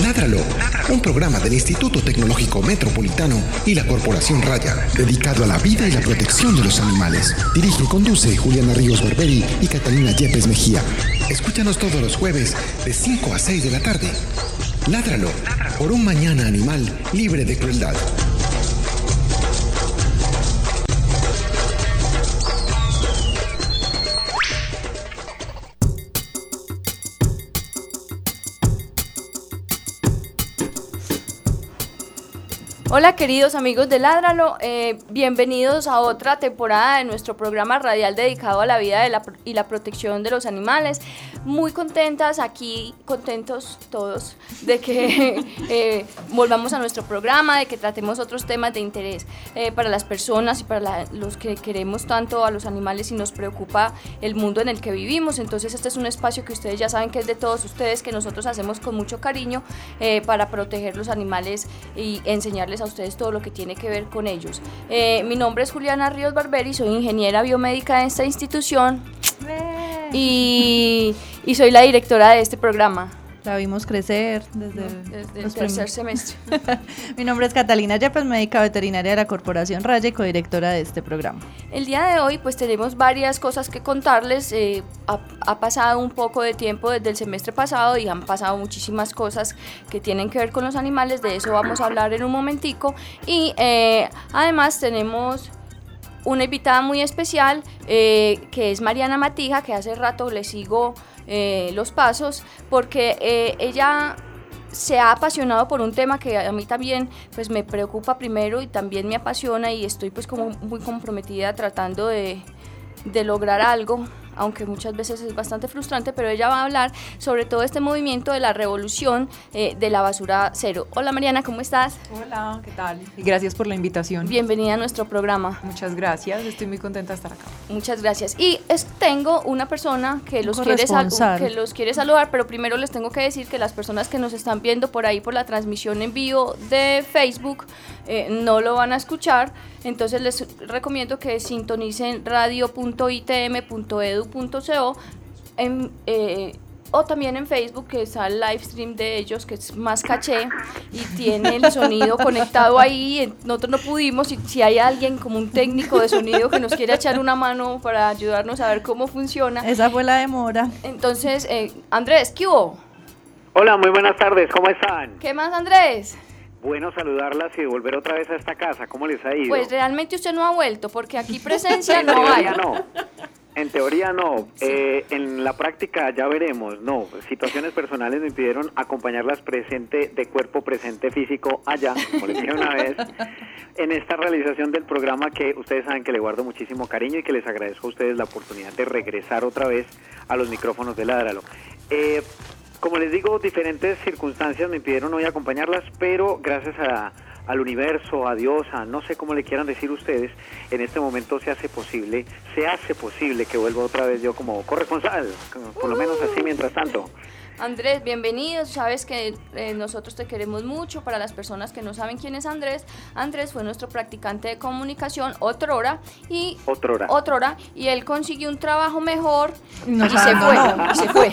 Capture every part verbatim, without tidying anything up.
Ládralo, un programa del Instituto Tecnológico Metropolitano y la Corporación Raya, dedicado a la vida y la protección de los animales. Dirige y conduce Juliana Ríos Barberi y Catalina Yepes Mejía. Escúchanos todos los jueves de cinco a seis de la tarde. Ládralo, por un mañana animal libre de crueldad. Hola queridos amigos de Ládralo, eh, bienvenidos a otra temporada de nuestro programa radial dedicado a la vida de la, y la protección de los animales. Muy contentas aquí, contentos todos de que eh, volvamos a nuestro programa, de que tratemos otros temas de interés eh, para las personas y para la, los que queremos tanto a los animales y nos preocupa el mundo en el que vivimos. Entonces este es un espacio que ustedes ya saben que es de todos ustedes, que nosotros hacemos con mucho cariño eh, para proteger los animales y enseñarles a ustedes todo lo que tiene que ver con ellos. Eh, mi nombre es Juliana Ríos Barberi, soy ingeniera biomédica de esta institución y, y soy la directora de este programa. La vimos crecer desde, no, desde el tercer primeros. semestre. Mi nombre es Catalina Yepes, médica veterinaria de la Corporación Raya y codirectora de este programa. El día de hoy pues tenemos varias cosas que contarles. Eh, ha, ha pasado un poco de tiempo desde el semestre pasado y han pasado muchísimas cosas que tienen que ver con los animales. De eso vamos a hablar en un momentico. Y eh, además tenemos una invitada muy especial eh, que es Mariana Matija, que hace rato le sigo Eh, los pasos porque eh, ella se ha apasionado por un tema que a mí también pues me preocupa primero y también me apasiona y estoy pues como muy comprometida tratando de, de lograr algo, aunque muchas veces es bastante frustrante, pero ella va a hablar sobre todo este movimiento de la revolución eh, de la basura cero. Hola Mariana, ¿cómo estás? Hola, ¿qué tal? Y gracias por la invitación. Bienvenida a nuestro programa. Muchas gracias, estoy muy contenta de estar acá. Muchas gracias. Y es, tengo una persona que los, quiere sal, que los quiere saludar, pero primero les tengo que decir que las personas que nos están viendo por ahí por la transmisión en vivo de Facebook eh, no lo van a escuchar, entonces les recomiendo que sintonicen radio punto i t m punto e d u punto co en, eh, o también en Facebook, que está el live stream de ellos, que es más caché y tiene el sonido conectado ahí. Nosotros no pudimos, si, si hay alguien como un técnico de sonido que nos quiere echar una mano para ayudarnos a ver cómo funciona. Esa fue la demora. Entonces, eh, Andrés, ¿qué hubo? Hola, muy buenas tardes, ¿cómo están? ¿Qué más, Andrés? Bueno, saludarlas y volver otra vez a esta casa, ¿cómo les ha ido? Pues realmente usted no ha vuelto, porque aquí presencia no hay. En teoría no, en teoría no, sí. eh, en la práctica ya veremos, no, situaciones personales me impidieron acompañarlas presente, de cuerpo presente físico allá, como les dije una vez, en esta realización del programa que ustedes saben que le guardo muchísimo cariño y que les agradezco a ustedes la oportunidad de regresar otra vez a los micrófonos de Ládralo. Eh, Como les digo, diferentes circunstancias me impidieron hoy acompañarlas, pero gracias a, al universo, a Dios, a no sé cómo le quieran decir ustedes, en este momento se hace posible, se hace posible que vuelva otra vez yo como corresponsal, por lo menos así mientras tanto. Andrés, bienvenido, sabes que eh, nosotros te queremos mucho. Para las personas que no saben quién es Andrés, Andrés fue nuestro practicante de comunicación otrora y otrora, otrora y él consiguió un trabajo mejor no, y, se fue, no. y se fue,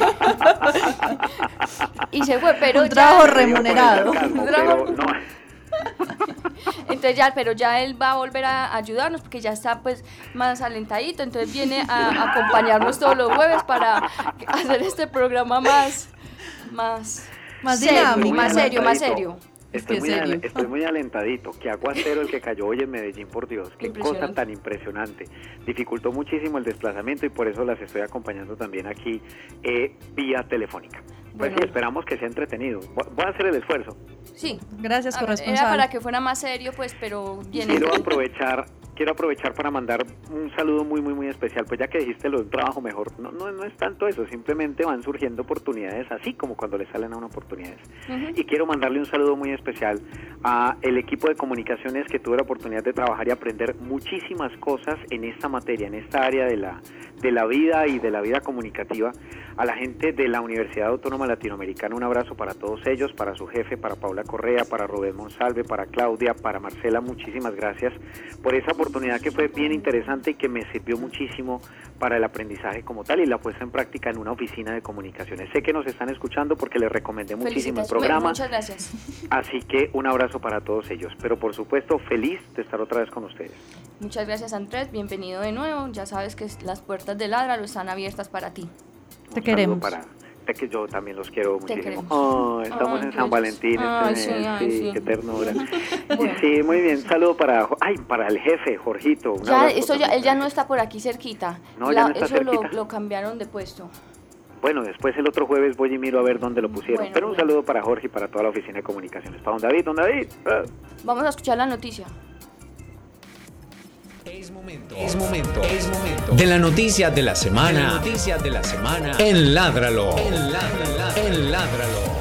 y se fue, pero un ya, trabajo remunerado, un trabajo, pero no. Entonces ya, pero ya él va a volver a ayudarnos porque ya está pues más alentadito, entonces viene a, a acompañarnos todos los jueves para hacer este programa más más más serio, dinámico, más serio, más serio. Estoy muy, serio. estoy muy alentadito. Qué aguacero el que cayó hoy en Medellín, por Dios. Qué cosa tan impresionante. Dificultó muchísimo el desplazamiento y por eso las estoy acompañando también aquí eh, vía telefónica. Pues bueno, sí, esperamos que sea entretenido. Voy a hacer el esfuerzo. Sí. Gracias, corresponsal. Era para que fuera más serio, pues, pero bien. Quiero aprovechar, quiero aprovechar para mandar un saludo muy, muy, muy especial. Pues ya que dijiste lo de un trabajo mejor, no, no, no es tanto eso, simplemente van surgiendo oportunidades así como cuando le salen a una oportunidades. Uh-huh. Y quiero mandarle un saludo muy especial a el equipo de comunicaciones que tuve la oportunidad de trabajar y aprender muchísimas cosas en esta materia, en esta área de la, de la vida y de la vida comunicativa. A la gente de la Universidad Autónoma Latinoamericana, un abrazo para todos ellos, para su jefe, para Paula Correa, para Rubén Monsalve, para Claudia, para Marcela, muchísimas gracias por esa oportunidad oportunidad que fue bien interesante y que me sirvió muchísimo para el aprendizaje como tal y la puesta en práctica en una oficina de comunicaciones. Sé que nos están escuchando porque les recomendé muchísimo el programa. Muchas gracias. Así que un abrazo para todos ellos, pero por supuesto feliz de estar otra vez con ustedes. Muchas gracias, Andrés, bienvenido de nuevo. Ya sabes que las puertas de Ladra lo están abiertas para ti. Te queremos. Para, que yo también los quiero Te muchísimo. Oh, estamos ay, en San Valentín, ay, este sí, mes, ay, sí, sí. qué ternura. Bueno. Sí, muy bien, saludo para, ay, para el jefe, Jorgito. Un Ya, abrazo eso ya, también él ya para no él. está por aquí cerquita. No, ya no está eso lo, cerquita. lo cambiaron de puesto. Bueno, después el otro jueves voy y miro a ver dónde lo pusieron. Bueno, Pero un bueno. saludo para Jorge y para toda la oficina de comunicaciones. Para don David, don David. Ah. Vamos a escuchar la noticia. Es momento, es momento, es momento de la noticia de la semana. De la noticia de la semana en Ládralo. En Ládralo. En Ládralo.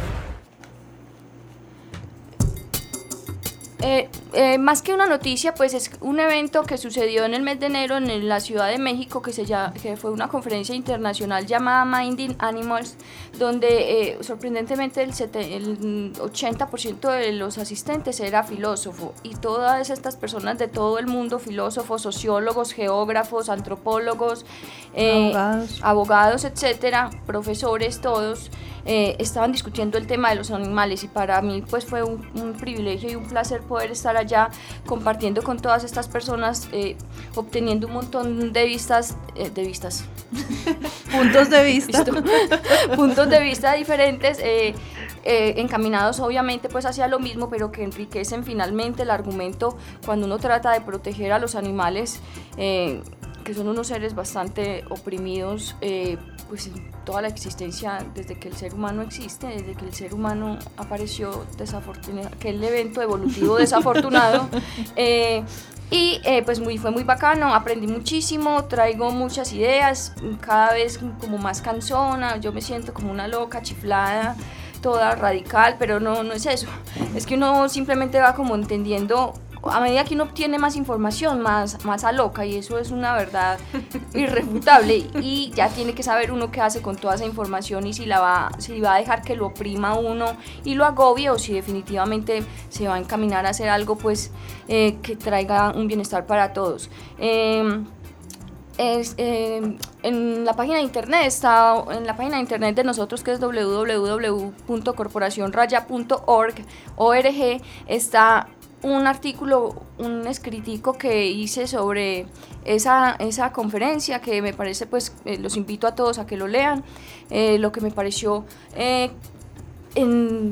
Eh, eh, más que una noticia, pues es un evento que sucedió en el mes de enero en la Ciudad de México, que, se llama, que fue una conferencia internacional llamada Minding Animals, donde eh, sorprendentemente el, sete, el ochenta por ciento de los asistentes era filósofo, y todas estas personas de todo el mundo, filósofos, sociólogos, geógrafos, antropólogos, eh, abogados. abogados, etcétera, profesores, todos, eh, estaban discutiendo el tema de los animales, y para mí pues fue un, un privilegio y un placer poder estar allá compartiendo con todas estas personas, eh, obteniendo un montón de vistas, eh, de vistas, puntos de vista, puntos de vista diferentes, eh, eh, encaminados obviamente pues hacia lo mismo, pero que enriquecen finalmente el argumento cuando uno trata de proteger a los animales, eh, que son unos seres bastante oprimidos, eh, pues en toda la existencia, desde que el ser humano existe, desde que el ser humano apareció desafortunado, que el evento evolutivo desafortunado, eh, y eh, pues muy, fue muy bacano, aprendí muchísimo, traigo muchas ideas, cada vez como más cansona, yo me siento como una loca, chiflada, toda radical, pero no, no es eso, es que uno simplemente va como entendiendo, a medida que uno obtiene más información, más, más aloca, y eso es una verdad irrefutable, y ya tiene que saber uno qué hace con toda esa información, y si la va, si va a dejar que lo oprima uno y lo agobie, o si definitivamente se va a encaminar a hacer algo pues eh, que traiga un bienestar para todos. Eh, Es, eh, en la página de internet está en la página de internet de nosotros, que es doble u doble u doble u punto corporación raya punto org está un artículo, un escritico que hice sobre esa, esa conferencia, que me parece, pues eh, los invito a todos a que lo lean. Eh, lo que me pareció eh, en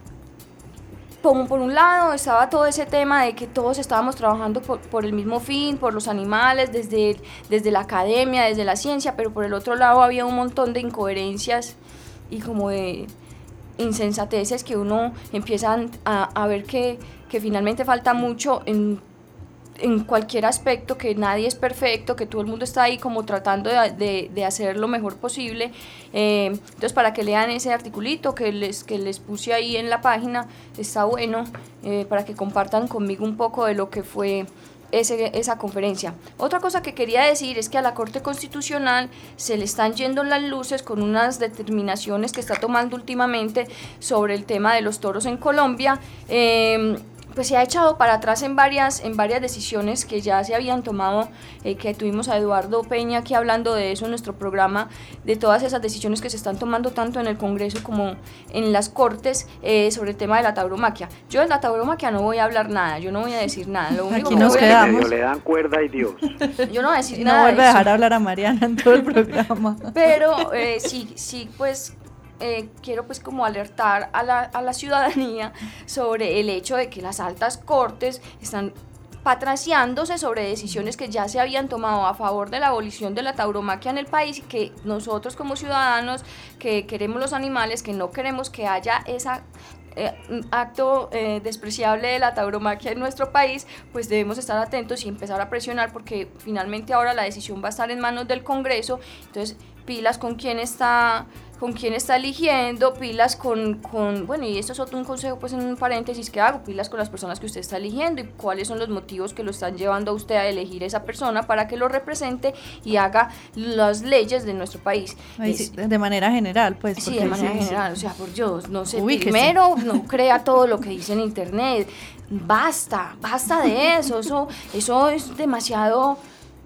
Como por un lado estaba todo ese tema de que todos estábamos trabajando por, por el mismo fin, por los animales, desde, desde la academia, desde la ciencia, pero por el otro lado había un montón de incoherencias y como de insensateces que uno empieza a, a ver que, que finalmente falta mucho en, en cualquier aspecto, que nadie es perfecto, que todo el mundo está ahí como tratando de, de, de hacer lo mejor posible. Eh, entonces, para que lean ese articulito que les, que les puse ahí en la página, está bueno, eh, para que compartan conmigo un poco de lo que fue ese, esa conferencia. Otra cosa que quería decir es que a la Corte Constitucional se le están yendo las luces con unas determinaciones que está tomando últimamente sobre el tema de los toros en Colombia. Eh, pues se ha echado para atrás en varias, en varias decisiones que ya se habían tomado, eh, que tuvimos a Eduardo Peña aquí hablando de eso en nuestro programa, de todas esas decisiones que se están tomando tanto en el Congreso como en las Cortes, eh, sobre el tema de la tauromaquia. Yo de la tauromaquia no voy a hablar nada, yo no voy a decir nada. Lo único Aquí que nos voy a quedamos. Medio le dan cuerda y Dios. Yo no voy a decir y no nada. vuelve de a eso. dejar hablar a Mariana en todo el programa. Pero eh, sí, sí, pues eh, quiero pues como alertar a la, a la ciudadanía sobre el hecho de que las altas cortes están patraciándose sobre decisiones que ya se habían tomado a favor de la abolición de la tauromaquia en el país, y que nosotros como ciudadanos que queremos los animales, que no queremos que haya esa Eh, acto eh, despreciable de la tauromaquia en nuestro país, pues debemos estar atentos y empezar a presionar, porque finalmente ahora la decisión va a estar en manos del Congreso. Entonces, pilas con quién está con quién está eligiendo, pilas con, con, bueno, y esto es otro un consejo pues en un paréntesis que hago, pilas con las personas que usted está eligiendo y cuáles son los motivos que lo están llevando a usted a elegir esa persona para que lo represente y haga las leyes de nuestro país. Ay, es, sí, de manera general, pues. Sí, de manera sí, general, sí. o sea, por Dios, no sé, Ubíquese. primero no crea todo lo que dice en internet, basta, basta de eso, eso, eso es demasiado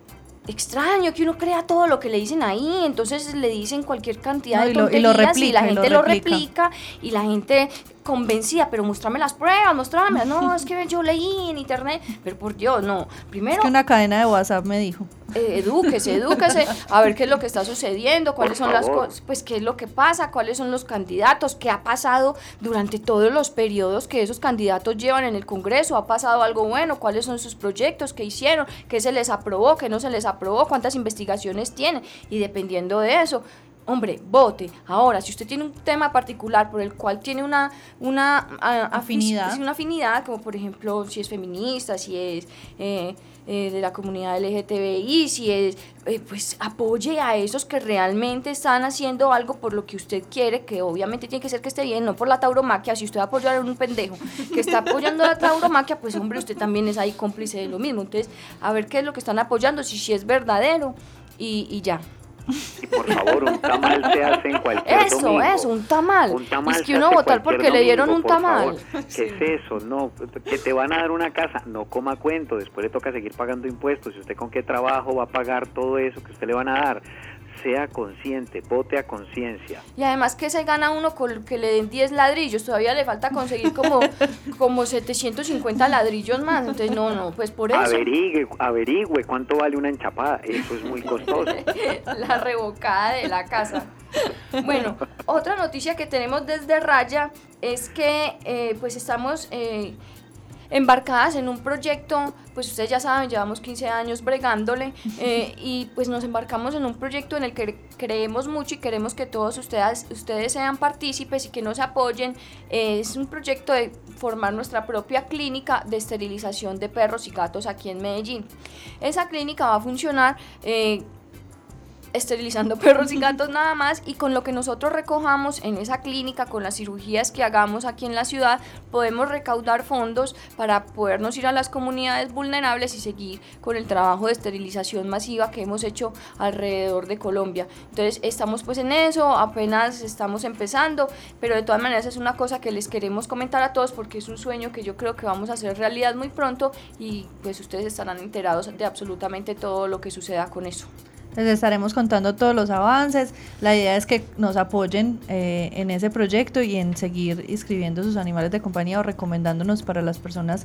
extraño que uno crea todo lo que le dicen ahí, entonces le dicen cualquier cantidad No, de y lo- y tonterías lo y, replica, la y gente lo lo replica. replica y la gente convencida, pero muéstrame las pruebas, muéstrame, no, es que yo leí en internet, pero por Dios, no, primero Es que una cadena de WhatsApp me dijo. eh, edúquese, edúquese, a ver qué es lo que está sucediendo, cuáles Por son las favor. cosas, pues qué es lo que pasa, cuáles son los candidatos, qué ha pasado durante todos los periodos que esos candidatos llevan en el Congreso, ha pasado algo bueno, cuáles son sus proyectos, qué hicieron, qué se les aprobó, qué no se les aprobó, cuántas investigaciones tienen, y dependiendo de eso, hombre, vote. Ahora, si usted tiene un tema particular por el cual tiene una, una a- Afinidad. afic- una afinidad, como por ejemplo si es feminista, si es eh, eh, de la comunidad L G T B I, si es, eh, pues apoye a esos que realmente están haciendo algo por lo que usted quiere, que obviamente tiene que ser que esté bien, no por la tauromaquia. Si usted va a apoyar a un pendejo que está apoyando la tauromaquia, pues hombre, usted también es ahí cómplice de lo mismo. Entonces, a ver qué es lo que están apoyando, si, si es verdadero y, y ya. Y por favor, un tamal se hace en cualquier Eso, domingo. eso, un tamal. Un tamal Es que se uno hace votar cualquier porque le dieron domingo, un por tamal. favor. ¿Qué es eso? No, que te van a dar una casa, no coma cuento, después le toca seguir pagando impuestos. ¿Y usted con qué trabajo va a pagar todo eso que usted le van a dar? Sea consciente, vote a conciencia. Y además que se gana uno con que le den diez ladrillos, todavía le falta conseguir como, como setecientos cincuenta ladrillos más, entonces no, no, pues por eso. Averigüe, averigüe cuánto vale una enchapada, eso es muy costoso. La revocada de la casa. Bueno, otra noticia que tenemos desde Raya es que eh, pues estamos eh, embarcadas en un proyecto, pues ustedes ya saben, llevamos quince años bregándole eh, y pues nos embarcamos en un proyecto en el que creemos mucho y queremos que todos ustedes, ustedes sean partícipes y que nos apoyen. Eh, es un proyecto de formar nuestra propia clínica de esterilización de perros y gatos aquí en Medellín. Esa clínica va a funcionar eh, esterilizando perros y gatos nada más, y con lo que nosotros recojamos en esa clínica, con las cirugías que hagamos aquí en la ciudad, podemos recaudar fondos para podernos ir a las comunidades vulnerables y seguir con el trabajo de esterilización masiva que hemos hecho alrededor de Colombia. Entonces estamos pues en eso, apenas estamos empezando, pero de todas maneras es una cosa que les queremos comentar a todos porque es un sueño que yo creo que vamos a hacer realidad muy pronto y pues ustedes estarán enterados de absolutamente todo lo que suceda con eso. Les estaremos contando todos los avances. La idea es que nos apoyen eh, en ese proyecto y en seguir inscribiendo sus animales de compañía o recomendándonos para las personas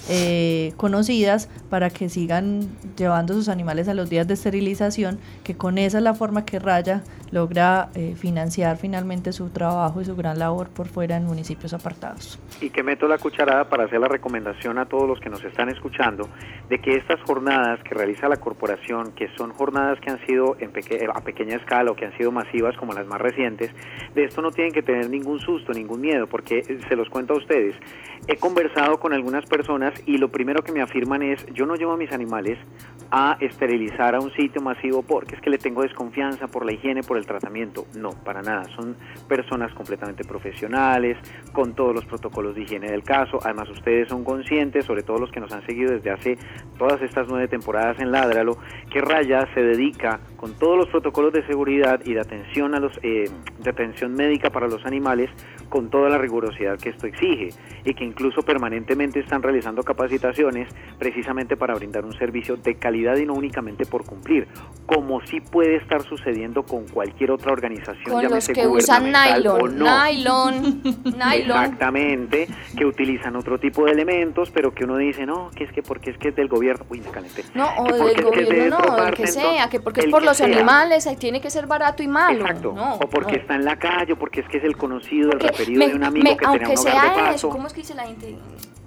eh, conocidas para que sigan llevando sus animales a los días de esterilización, que con esa es la forma que Raya logra eh, financiar finalmente su trabajo y su gran labor por fuera en municipios apartados. Y que meto la cucharada para hacer la recomendación a todos los que nos están escuchando de que estas jornadas que realiza la corporación, que son jornadas que han sido en peque- a pequeña escala o que han sido masivas como las más recientes, de esto no tienen que tener ningún susto, ningún miedo, porque eh, se los cuento a ustedes. He conversado con algunas personas y lo primero que me afirman es: yo no llevo a mis animales a esterilizar a un sitio masivo porque es que le tengo desconfianza por la higiene, por el tratamiento. No, para nada, son personas completamente profesionales, con todos los protocolos de higiene del caso. Además, ustedes son conscientes, sobre todo los que nos han seguido desde hace todas estas nueve temporadas en Ládralo, que Raya se dedica con todos los protocolos de seguridad y de atención a los eh, de atención médica para los animales, con toda la rigurosidad que esto exige, y que incluso permanentemente están realizando capacitaciones precisamente para brindar un servicio de calidad y no únicamente por cumplir, como sí puede estar sucediendo con cualquier otra organización, Con los llámese que usan gubernamental o nylon, no. nylon, nylon. Exactamente, que utilizan otro tipo de elementos, pero que uno dice, no, que es que porque es que es del gobierno, uy, me calenté. No, o Que porque del es que es de gobierno, otra no, el parte, que sea, entonces, que porque es el por que los sea. animales, ahí tiene que ser barato y malo. Exacto, No, o porque no. está en la calle, o porque es que es el conocido, el Porque referido me- de un amigo me- que tenía aunque un hogar de sea paso. eso, ¿cómo es que dice la gente?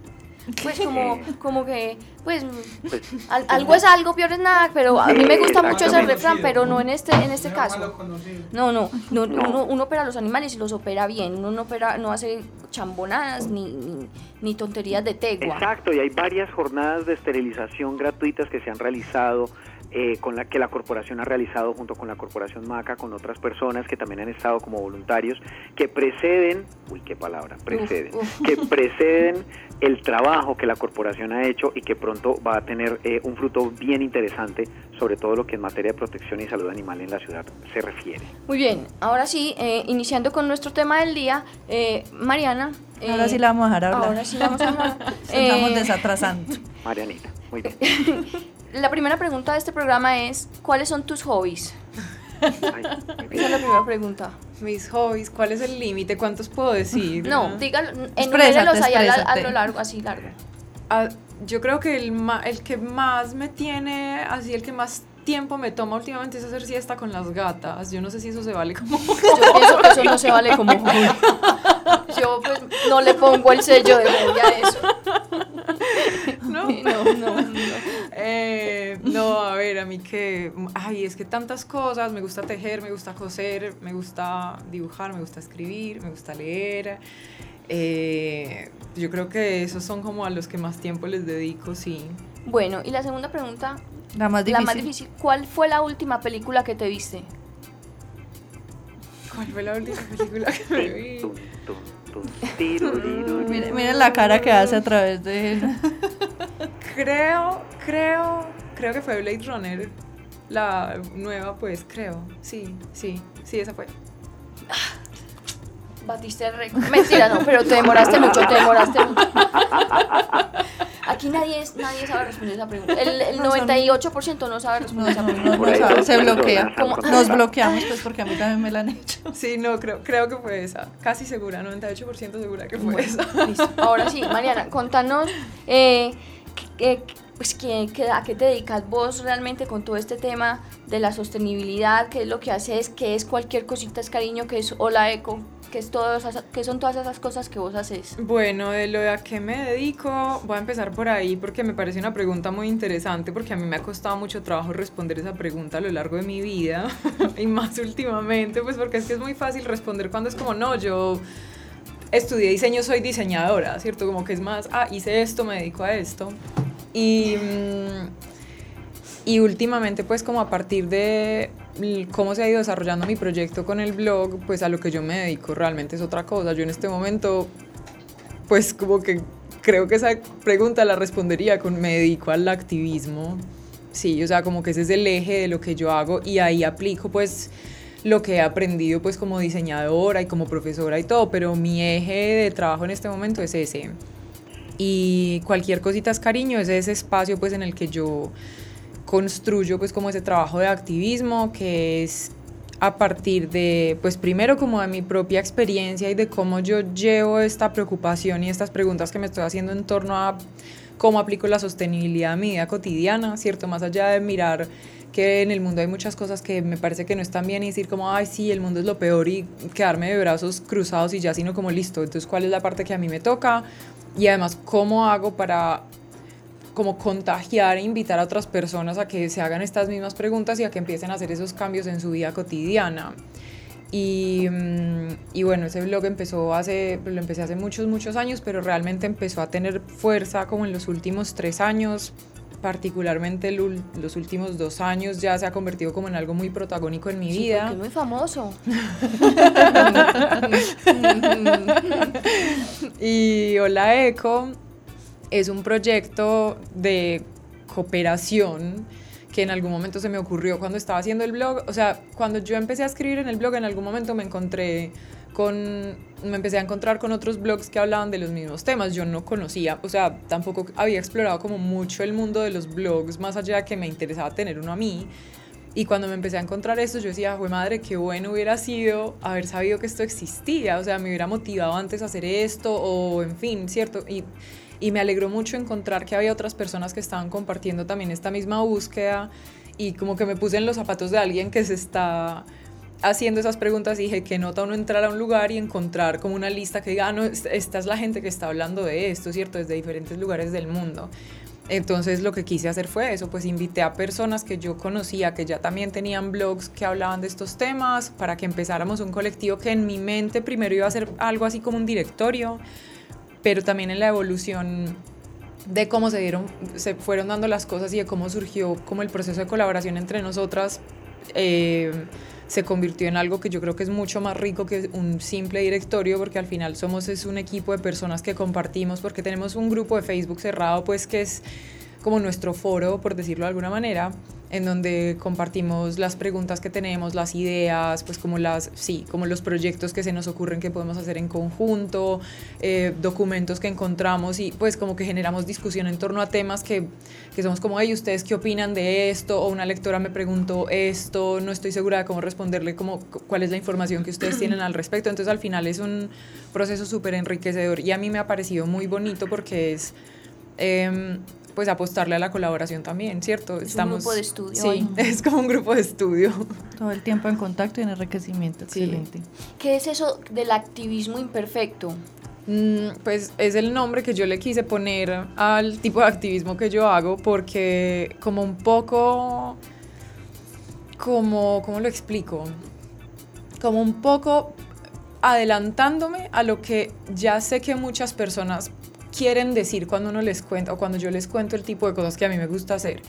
Pues como, como que, pues, Pues, al- algo es algo, peor es nada, pero a mí me gusta mucho ese Exactamente. refrán, pero no en este, en este caso. No, no, no, No. Uno, uno opera a los animales y los opera bien, uno no opera, no hace chambonadas ni, ni, ni tonterías de tegua. Exacto, y hay varias jornadas de esterilización gratuitas que se han realizado eh, con la que la corporación ha realizado junto con la corporación Maca, con otras personas que también han estado como voluntarios, que preceden, uy, qué palabra, preceden, uf, uf. que preceden el trabajo que la corporación ha hecho y que pronto va a tener eh, un fruto bien interesante, sobre todo lo que en materia de protección y salud animal en la ciudad se refiere. Muy bien, ahora sí, eh, iniciando con nuestro tema del día, eh, Mariana. Eh, ahora sí la vamos a dejar hablar. Ahora sí la vamos a hablar. Estamos desatrasando. Marianita, muy bien. La primera pregunta de este programa es, ¿cuáles son tus hobbies? Ay, esa es la primera pregunta. Mis hobbies, ¿cuál es el límite? ¿Cuántos puedo decir? No, dígalo, enumérelos ahí a, a lo largo, así largo. Ah, yo creo que el, ma, el que más me tiene, así el que más tiempo me toma últimamente es hacer siesta con las gatas. Yo no sé si eso se vale como hobby. Yo pienso que eso no se vale como hobby. Yo pues no le pongo el sello de hobby a eso. No, no, no, no. Eh, no, a ver, a mí que, ay, es que tantas cosas, me gusta tejer, me gusta coser, me gusta dibujar, me gusta escribir, me gusta leer. Eh, yo creo que esos son como a los que más tiempo les dedico, sí. Bueno, y la segunda pregunta, la más difícil. La más difícil. ¿Cuál fue la última película que te viste? ¿Cuál fue la última película que me vi? Miren, miren la cara que hace a través de... Creo, creo, creo que fue Blade Runner, la nueva, pues, creo. Sí, sí, sí, esa fue. Batiste el récord. Mentira, no, pero te demoraste mucho, te demoraste mucho. Aquí nadie, es, nadie sabe responder esa pregunta. El, el noventa y ocho por ciento no sabe responder esa pregunta. No, no, no sabe, se bloquea. ¿Cómo? Nos bloqueamos, pues, porque a mí también me la han hecho. Sí, no, creo, creo que fue esa. Casi segura, noventa y ocho por ciento segura que fue bueno, esa. Listo. Ahora sí, Mariana, contanos eh, que, pues, que, que, a qué te dedicas vos realmente con todo este tema de la sostenibilidad, qué es lo que haces, qué es cualquier cosita es cariño, qué es Hola Eco. ¿Qué, es todo esas, ¿Qué son todas esas cosas que vos haces? Bueno, de lo de a qué me dedico, voy a empezar por ahí porque me parece una pregunta muy interesante, porque a mí me ha costado mucho trabajo responder esa pregunta a lo largo de mi vida y más últimamente, pues porque es que es muy fácil responder cuando es como, no, yo estudié diseño, soy diseñadora, ¿cierto? Como que es más, ah, hice esto, me dedico a esto. Y... Mmm, Y últimamente, pues como a partir de cómo se ha ido desarrollando mi proyecto con el blog, pues a lo que yo me dedico realmente es otra cosa. Yo en este momento, pues como que creo que esa pregunta la respondería con me dedico al activismo. Sí, o sea, como que ese es el eje de lo que yo hago y ahí aplico pues lo que he aprendido pues como diseñadora y como profesora y todo, pero mi eje de trabajo en este momento es ese. Y cualquier cosita es cariño, es ese espacio pues en el que yo construyo pues como ese trabajo de activismo que es a partir de pues primero como de mi propia experiencia y de cómo yo llevo esta preocupación y estas preguntas que me estoy haciendo en torno a cómo aplico la sostenibilidad en mi vida cotidiana, ¿cierto? Más allá de mirar que en el mundo hay muchas cosas que me parece que no están bien y decir como, ay sí, el mundo es lo peor y quedarme de brazos cruzados y ya, sino como listo, entonces ¿cuál es la parte que a mí me toca? Y además, ¿cómo hago para como contagiar e invitar a otras personas a que se hagan estas mismas preguntas y a que empiecen a hacer esos cambios en su vida cotidiana? Y, y bueno, ese blog empezó hace, lo empecé hace muchos, muchos años, pero realmente empezó a tener fuerza como en los últimos tres años, particularmente el, los últimos dos años ya se ha convertido como en algo muy protagónico en mi sí, vida. Porque es muy famoso. Y Hola Eco es un proyecto de cooperación que en algún momento se me ocurrió cuando estaba haciendo el blog. O sea, cuando yo empecé a escribir en el blog, en algún momento me encontré con, me empecé a encontrar con otros blogs que hablaban de los mismos temas. Yo no conocía, o sea, tampoco había explorado como mucho el mundo de los blogs, más allá de que me interesaba tener uno a mí. Y cuando me empecé a encontrar esto, yo decía, ¡jue madre, qué bueno hubiera sido haber sabido que esto existía! O sea, me hubiera motivado antes a hacer esto, o en fin, ¿cierto? Y Y me alegró mucho encontrar que había otras personas que estaban compartiendo también esta misma búsqueda y como que me puse en los zapatos de alguien que se está haciendo esas preguntas y dije, qué nota uno entrar a un lugar y encontrar como una lista que diga, ah, no, esta es la gente que está hablando de esto, ¿cierto? Desde diferentes lugares del mundo. Entonces lo que quise hacer fue eso, pues invité a personas que yo conocía, que ya también tenían blogs que hablaban de estos temas, para que empezáramos un colectivo que en mi mente primero iba a ser algo así como un directorio, pero también en la evolución de cómo se dieron, se fueron dando las cosas y de cómo surgió como el proceso de colaboración entre nosotras, eh, se convirtió en algo que yo creo que es mucho más rico que un simple directorio, porque al final somos es un equipo de personas que compartimos, porque tenemos un grupo de Facebook cerrado, pues que es como nuestro foro, por decirlo de alguna manera, en donde compartimos las preguntas que tenemos, las ideas, pues como las, sí, como los proyectos que se nos ocurren que podemos hacer en conjunto, eh, documentos que encontramos y pues como que generamos discusión en torno a temas que, que somos como, hey, ¿ustedes qué opinan de esto? O una lectora me preguntó esto, no estoy segura de cómo responderle, como, cuál es la información que ustedes tienen al respecto. Entonces al final es un proceso súper enriquecedor y a mí me ha parecido muy bonito porque es... Eh, pues apostarle a la colaboración también, ¿cierto? Es Estamos, un grupo de estudio. Sí, ahí. Es como un grupo de estudio. Todo el tiempo en contacto y en enriquecimiento, sí. Excelente. ¿Qué es eso del activismo imperfecto? Mm, pues es el nombre que yo le quise poner al tipo de activismo que yo hago porque como un poco, como, ¿cómo lo explico? Como un poco adelantándome a lo que ya sé que muchas personas quieren decir cuando uno les cuenta o cuando yo les cuento el tipo de cosas que a mí me gusta hacer.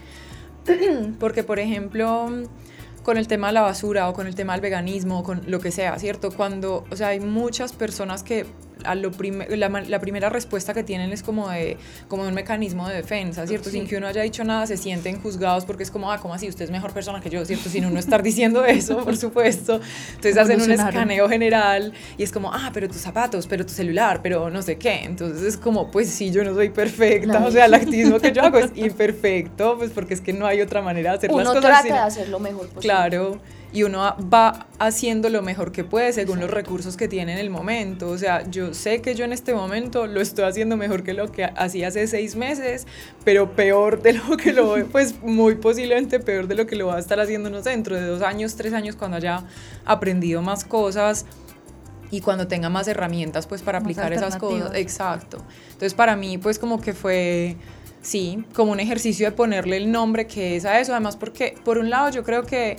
Porque, por ejemplo, con el tema de la basura o con el tema del veganismo o con lo que sea, ¿cierto? Cuando, o sea, hay muchas personas que a lo prim- la, la primera respuesta que tienen es como de como un mecanismo de defensa, ¿cierto? Sí. Sin que uno haya dicho nada, se sienten juzgados porque es como, ah, ¿cómo así? Usted es mejor persona que yo, ¿cierto? Sin uno estar diciendo eso, por supuesto. Entonces hacen un escaneo general y es como, ah, pero tus zapatos, pero tu celular, pero no sé qué. Entonces es como, pues sí, yo no soy perfecta, no. O sea, el activismo que yo hago es imperfecto, pues porque es que no hay otra manera de hacer uno las cosas. Uno trata sino, de hacer lo mejor posible. Claro. Y uno va haciendo lo mejor que puede según los recursos que tiene en el momento. O sea, yo sé que yo en este momento lo estoy haciendo mejor que lo que hacía hace seis meses, pero peor de lo que lo, pues muy posiblemente peor de lo que lo va a estar haciendo, no sé, dentro de dos años, tres años, cuando haya aprendido más cosas y cuando tenga más herramientas, pues para aplicar esas cosas. Exacto. Entonces, para mí, pues como que fue... Sí, como un ejercicio de ponerle el nombre que es a eso. Además, porque por un lado yo creo que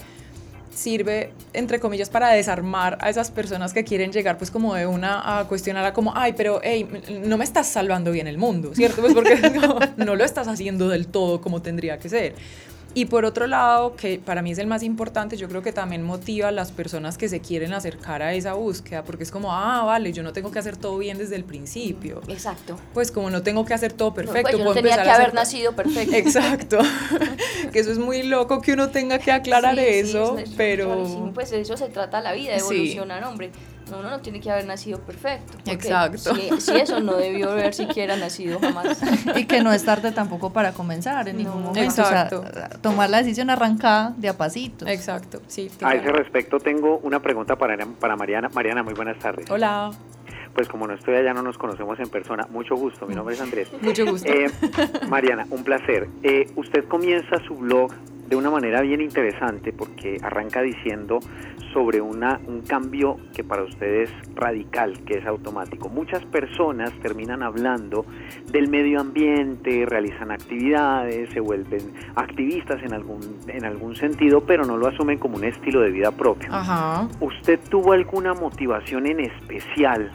sirve, entre comillas, para desarmar a esas personas que quieren llegar pues como de una a cuestionar a como, ay, pero hey, no me estás salvando bien el mundo, ¿cierto? Pues porque no, no lo estás haciendo del todo como tendría que ser. Y por otro lado, que para mí es el más importante, yo creo que también motiva a las personas que se quieren acercar a esa búsqueda, porque es como, ah, vale, yo no tengo que hacer todo bien desde el principio. Exacto. Pues como no tengo que hacer todo perfecto. No, pues yo no tenía que haber hacer... nacido perfecto. Exacto. Que eso es muy loco que uno tenga que aclarar sí, eso, sí, es, pero... Sí, pues de eso se trata la vida, evolucionar, sí. Hombre. No, uno no tiene que haber nacido perfecto. Exacto. Si, si eso no debió haber siquiera nacido jamás. Y que no es tarde tampoco para comenzar en no, ningún momento. Exacto. O sea, tomar la decisión arrancada de a pasitos. Exacto, sí. A ese respecto tengo una pregunta para, para Mariana. Mariana, muy buenas tardes. Hola. Pues como no estoy allá, no nos conocemos en persona. Mucho gusto, mi nombre es Andrés. Mucho gusto. Eh, Mariana, un placer. Eh, usted comienza su blog de una manera bien interesante porque arranca diciendo sobre una, un cambio que para usted es radical, que es automático. Muchas personas terminan hablando del medio ambiente, realizan actividades, se vuelven activistas en algún, en algún sentido, pero no lo asumen como un estilo de vida propio. Ajá. ¿Usted tuvo alguna motivación en especial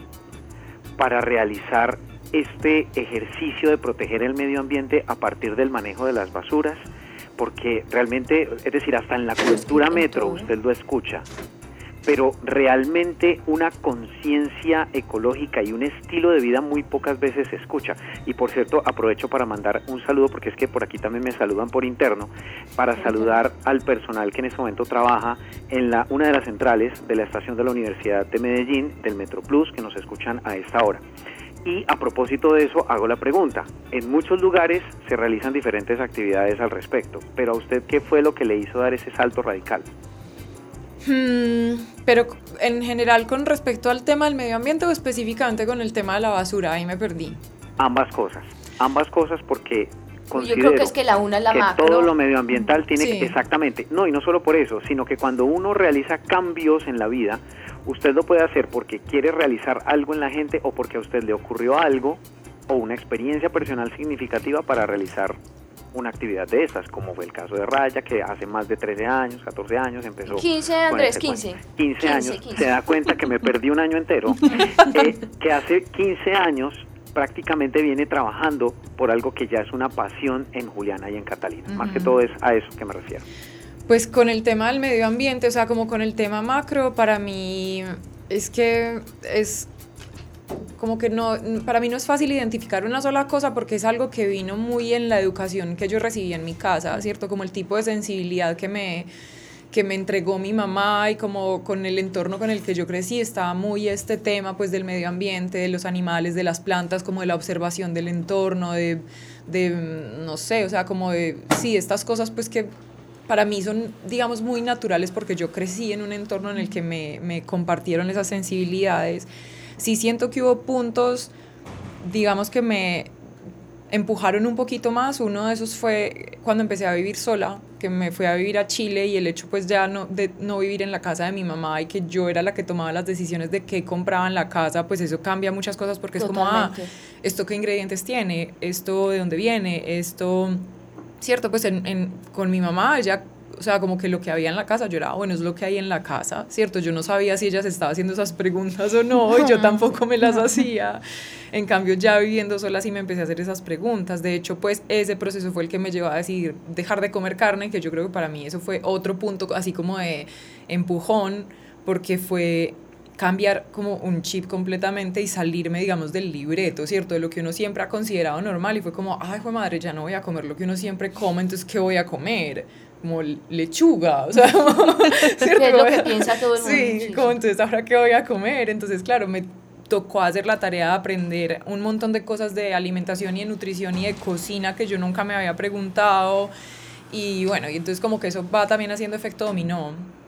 para realizar este ejercicio de proteger el medio ambiente a partir del manejo de las basuras? Porque realmente, es decir, hasta en la cultura metro usted lo escucha, pero realmente una conciencia ecológica y un estilo de vida muy pocas veces se escucha. Y por cierto, aprovecho para mandar un saludo, porque es que por aquí también me saludan por interno, para saludar al personal que en este momento trabaja en la una de las centrales de la estación de la Universidad de Medellín, del Metro Plus, que nos escuchan a esta hora. Y a propósito de eso, hago la pregunta. En muchos lugares se realizan diferentes actividades al respecto, pero a usted, ¿qué fue lo que le hizo dar ese salto radical? Hmm, pero en general, ¿con respecto al tema del medio ambiente o específicamente con el tema de la basura? Ahí me perdí. Ambas cosas, ambas cosas porque considero yo creo que es que la una es la que macro. todo lo medioambiental tiene sí. que, exactamente, no, y no solo por eso, sino que cuando uno realiza cambios en la vida, usted lo puede hacer porque quiere realizar algo en la gente o porque a usted le ocurrió algo o una experiencia personal significativa para realizar una actividad de esas, como fue el caso de Raya, que hace más de trece años, catorce años empezó. quince, Andrés, quince. quince años, quince. Se da cuenta que me perdí un año entero. eh, que hace quince años prácticamente viene trabajando por algo que ya es una pasión en Juliana y en Catalina. Uh-huh. Más que todo es a eso que me refiero. Pues con el tema del medio ambiente, o sea, como con el tema macro, para mí es que es como que no, para mí no es fácil identificar una sola cosa porque es algo que vino muy en la educación que yo recibí en mi casa, ¿cierto? Como el tipo de sensibilidad que me, que me entregó mi mamá y como con el entorno con el que yo crecí estaba muy este tema pues del medio ambiente, de los animales, de las plantas, como de la observación del entorno, de, de no sé, o sea, como de, sí, estas cosas pues que para mí son, digamos, muy naturales porque yo crecí en un entorno en el que me, me compartieron esas sensibilidades. Sí siento que hubo puntos, digamos, que me empujaron un poquito más. Uno de esos fue cuando empecé a vivir sola, que me fui a vivir a Chile y el hecho pues ya no, de no vivir en la casa de mi mamá y que yo era la que tomaba las decisiones de qué compraba en la casa, pues eso cambia muchas cosas porque Totalmente. Es como, ah, ¿esto qué ingredientes tiene? ¿Esto de dónde viene? Esto, cierto, pues en, en, con mi mamá ella... O sea, como que lo que había en la casa, yo era, bueno, es lo que hay en la casa, ¿cierto? Yo no sabía si ella se estaba haciendo esas preguntas o no, y yo tampoco me las hacía. En cambio, ya viviendo sola sí me empecé a hacer esas preguntas. De hecho, pues, ese proceso fue el que me llevó a decidir dejar de comer carne, que yo creo que para mí eso fue otro punto así como de empujón, porque fue cambiar como un chip completamente y salirme, digamos, del libreto, ¿cierto? De lo que uno siempre ha considerado normal y fue como, ay, jue madre, ya no voy a comer lo que uno siempre come, entonces, ¿qué voy a comer? Como lechuga, o sea, ¿cierto? ¿Qué es lo que piensa todo el mundo? Sí, sí, como entonces, ¿ahora qué voy a comer? Entonces, claro, me tocó hacer la tarea de aprender un montón de cosas de alimentación y de nutrición y de cocina que yo nunca me había preguntado y bueno, y entonces como que eso va también haciendo efecto dominó.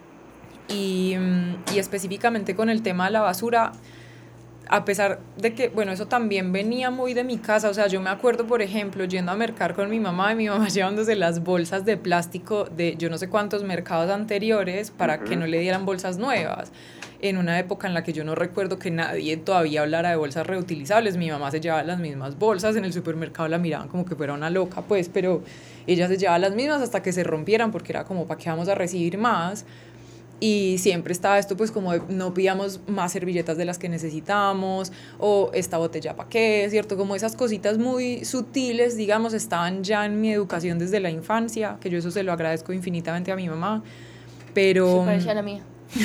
Y, y específicamente con el tema de la basura, a pesar de que, bueno, eso también venía muy de mi casa, o sea, yo me acuerdo, por ejemplo, yendo a mercar con mi mamá y mi mamá llevándose las bolsas de plástico de yo no sé cuántos mercados anteriores para uh-huh. que no le dieran bolsas nuevas, en una época en la que yo no recuerdo que nadie todavía hablara de bolsas reutilizables. Mi mamá se llevaba las mismas bolsas, en el supermercado la miraban como que fuera una loca, pues, pero ella se llevaba las mismas hasta que se rompieran, porque era como, ¿para qué vamos a recibir más? Y siempre estaba esto pues como de, no pidamos más servilletas de las que necesitamos, o esta botella para qué, ¿cierto? Como esas cositas muy sutiles, digamos, estaban ya en mi educación desde la infancia, que yo eso se lo agradezco infinitamente a mi mamá, pero... Se parecía a la mía.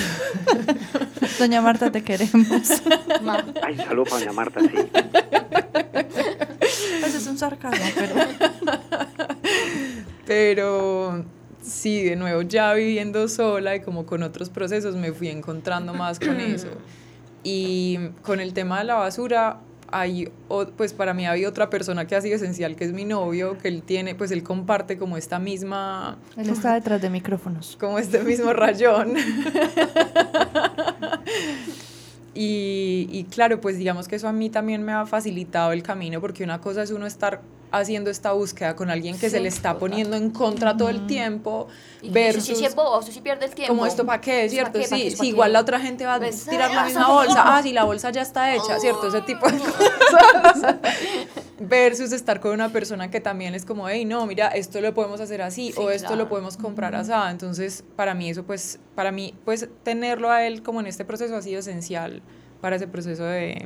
Doña Marta, te queremos. Ma. Ay, saludo para doña Marta, sí. Pues es un sarcasmo, pero... Pero... Sí, de nuevo, ya viviendo sola y como con otros procesos me fui encontrando más con eso. Y con el tema de la basura, hay, pues para mí había otra persona que ha sido esencial, que es mi novio, que él tiene, pues él comparte como esta misma... Él está detrás de micrófonos. Como este mismo rayón. Y, y claro, pues digamos que eso a mí también me ha facilitado el camino, porque una cosa es uno estar haciendo esta búsqueda con alguien que sí, se le está total. Poniendo en contra todo el tiempo, y versus... Eso sí es bobo, eso sí pierde el tiempo. Como esto para qué, ¿cierto? ¿Para qué, sí, para sí igual qué? la otra gente va a Pues, tirar la ah, misma bolsa, ah, sí, la bolsa ya está hecha, ¿cierto? Ese tipo de cosas. Versus estar con una persona que también es como, hey, no, mira, esto lo podemos hacer así, sí, o esto claro. lo podemos comprar así. Entonces, para mí eso, pues, para mí, pues, tenerlo a él como en este proceso ha sido esencial para ese proceso de,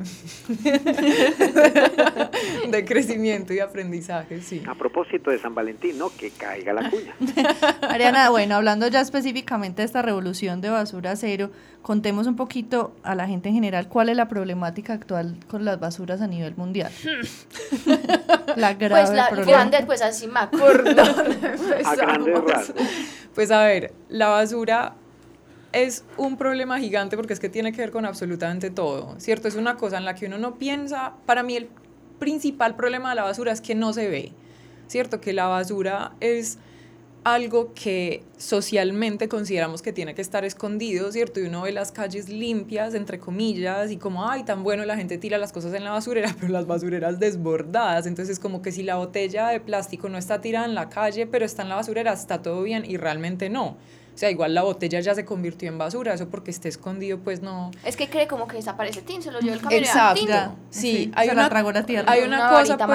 de crecimiento y aprendizaje, sí. A propósito de San Valentín, ¿no? Que caiga la cuña. Ariana, bueno, hablando ya específicamente de esta revolución de basura cero, contemos un poquito a la gente en general cuál es la problemática actual con las basuras a nivel mundial. La grave pues la problema. grande, pues así más. ¿Por dónde empezamos? A grandes rasgos. Pues a ver, la basura es un problema gigante porque es que tiene que ver con absolutamente todo, ¿cierto? Es una cosa en la que uno no piensa. Para mí el principal problema de la basura es que no se ve, ¿cierto? Que la basura es algo que socialmente consideramos que tiene que estar escondido, ¿cierto? Y uno ve las calles limpias, entre comillas, y como, ay, tan bueno, la gente tira las cosas en la basurera, pero las basureras desbordadas. Entonces, como que si la botella de plástico no está tirada en la calle, pero está en la basurera, está todo bien, y realmente no. O sea, igual la botella ya se convirtió en basura, eso porque esté escondido, pues no... Es que cree como que desaparece Tin, se lo llevó el camionero. Exacto, Tin. sí, sí hay se una, la tragó la tierra. hay una, una cosa, pues, mágica.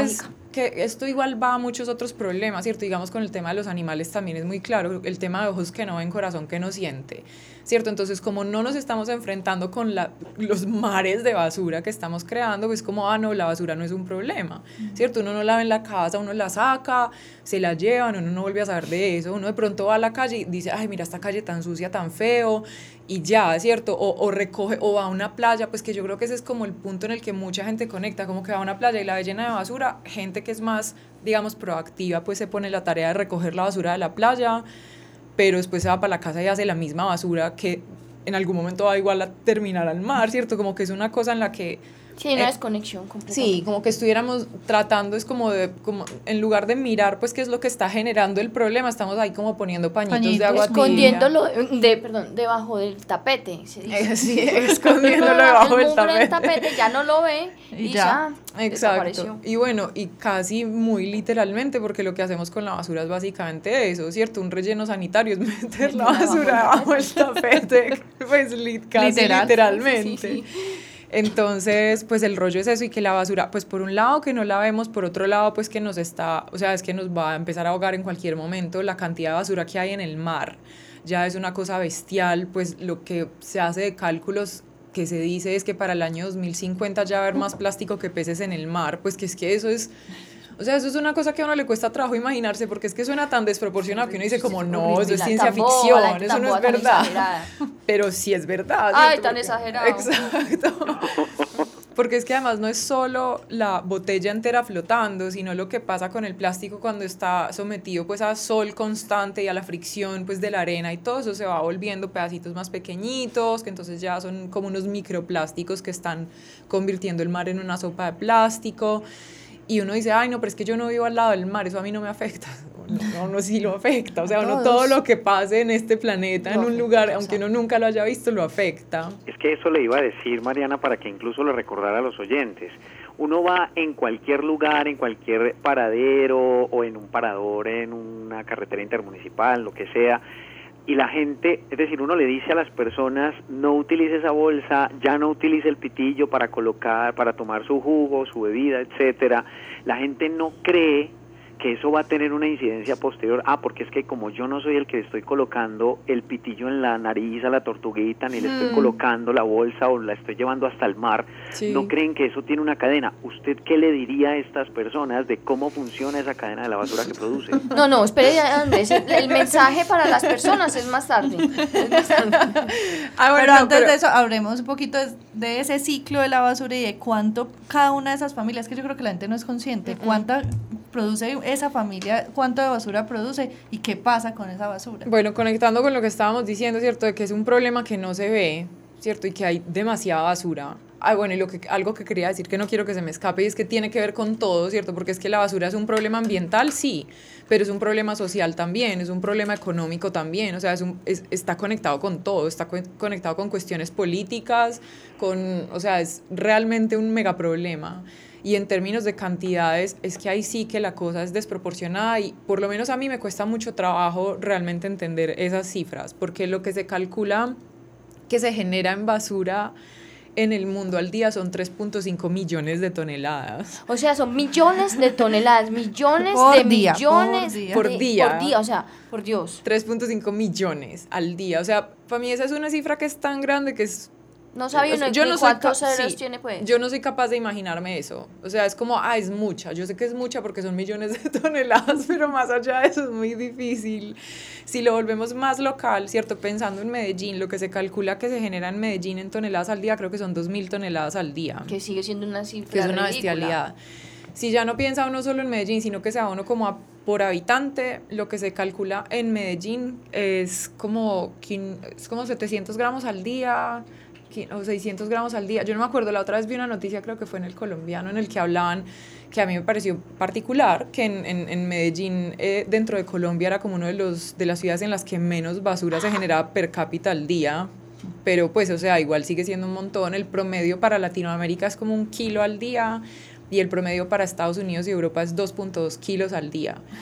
que esto igual va a muchos otros problemas, ¿cierto? Digamos, con el tema de los animales también es muy claro, el tema de ojos que no ven, corazón que no siente, ¿cierto? Entonces, como no nos estamos enfrentando con la, los mares de basura que estamos creando, pues como, ah, no, la basura no es un problema, ¿cierto? Uno no la ve en la casa, uno la saca, se la llevan, uno no vuelve a saber de eso, uno de pronto va a la calle y dice, ay, mira esta calle tan sucia, tan feo, y ya, ¿cierto? O, o recoge, o va a una playa, pues que yo creo que ese es como el punto en el que mucha gente conecta, como que va a una playa y la ve llena de basura, gente que es más, digamos, proactiva, pues se pone la tarea de recoger la basura de la playa, pero después se va para la casa y hace la misma basura que en algún momento va igual a terminar al mar, ¿cierto? Como que es una cosa en la que... Sí, una eh, desconexión completa. Sí, como que estuviéramos tratando, es como de, como en lugar de mirar, pues, qué es lo que está generando el problema, estamos ahí como poniendo pañitos, pañitos de agua tibia. Escondiéndolo, de, perdón, debajo del tapete, se dice. Eh, sí, escondiéndolo debajo del tapete. del tapete. Ya no lo ve y, y ya, ya exacto. Y bueno, y casi muy literalmente, porque lo que hacemos con la basura es básicamente eso, ¿cierto? Un relleno sanitario es meter la basura debajo del tapete, pues li, casi Literal. literalmente. Sí, sí, sí. Entonces, pues el rollo es eso, y que la basura, pues por un lado que no la vemos, por otro lado pues que nos está, o sea, es que nos va a empezar a ahogar en cualquier momento. La cantidad de basura que hay en el mar ya es una cosa bestial, pues lo que se hace de cálculos que se dice es que para el año dos mil cincuenta ya va a haber más plástico que peces en el mar, pues que es que eso es... O sea, eso es una cosa que a uno le cuesta trabajo imaginarse, porque es que suena tan desproporcionado que uno dice como, no, eso es ciencia ficción, eso no es verdad. Pero sí es verdad. Ay, tan exagerado. Exacto. Porque es que además no es solo la botella entera flotando, sino lo que pasa con el plástico cuando está sometido pues a sol constante y a la fricción pues de la arena, y todo eso se va volviendo pedacitos más pequeñitos, que entonces ya son como unos microplásticos que están convirtiendo el mar en una sopa de plástico. Y uno dice, ay, no, pero es que yo no vivo al lado del mar, eso a mí no me afecta. No, no, sí lo afecta. O sea, uno todo lo que pase en este planeta, en un lugar, aunque uno nunca lo haya visto, lo afecta. Es que eso le iba a decir, Mariana, para que incluso lo recordara a los oyentes. Uno va en cualquier lugar, en cualquier paradero o en un parador, en una carretera intermunicipal, lo que sea, y la gente, es decir, uno le dice a las personas, no utilice esa bolsa, ya no utilice el pitillo para colocar, para tomar su jugo, su bebida, etcétera. La gente no cree que eso va a tener una incidencia posterior. Ah, porque es que como yo no soy el que le estoy colocando el pitillo en la nariz a la tortuguita, ni le estoy mm. colocando la bolsa o la estoy llevando hasta el mar, sí. no creen que eso tiene una cadena. ¿Usted qué le diría a estas personas de cómo funciona esa cadena de la basura que produce? No, no, espere, Andrés, el mensaje para las personas es más tarde. Es más tarde. Ah, bueno, pero antes pero... de eso, hablemos un poquito de, de ese ciclo de la basura y de cuánto cada una de esas familias, que yo creo que la gente no es consciente, uh-huh. cuánta produce esa familia, cuánto de basura produce y qué pasa con esa basura. Bueno, conectando con lo que estábamos diciendo, ¿cierto? De que es un problema que no se ve, ¿cierto? Y que hay demasiada basura. Ah, bueno, y lo que, algo que quería decir que no quiero que se me escape, y es que tiene que ver con todo, ¿cierto? Porque es que la basura es un problema ambiental, sí, pero es un problema social también, es un problema económico también, o sea, es un, es, está conectado con todo, está co- conectado con cuestiones políticas, con, o sea, es realmente un mega problema. Y en términos de cantidades, es que ahí sí que la cosa es desproporcionada, y por lo menos a mí me cuesta mucho trabajo realmente entender esas cifras, porque lo que se calcula que se genera en basura en el mundo al día son tres punto cinco millones de toneladas. O sea, son millones de toneladas, millones por de día, millones por día. Por de, día. Por día, o sea, por Dios. tres punto cinco millones al día. O sea, para mí esa es una cifra que es tan grande que es... No sabía uno yo no cuántos ca- ceros sí, tiene, pues. Yo no soy capaz de imaginarme eso. O sea, es como, ah, es mucha. Yo sé que es mucha porque son millones de toneladas, pero más allá de eso es muy difícil. Si lo volvemos más local, ¿cierto? Pensando en Medellín, lo que se calcula que se genera en Medellín en toneladas al día, creo que son dos mil toneladas al día. Que sigue siendo una cifra Que es una ridícula. bestialidad. Si ya no piensa uno solo en Medellín, sino que se va uno como a, por habitante, lo que se calcula en Medellín es como, es como setecientos gramos al día... o seiscientos gramos al día. Yo no me acuerdo, la otra vez vi una noticia, creo que fue en El Colombiano, en el que hablaban, que a mí me pareció particular, que en, en, en Medellín, eh, dentro de Colombia, era como uno de, los, de las ciudades en las que menos basura se generaba per cápita al día, pero pues, o sea, igual sigue siendo un montón. El promedio para Latinoamérica es como un kilo al día, y el promedio para Estados Unidos y Europa es dos punto dos kilos al día.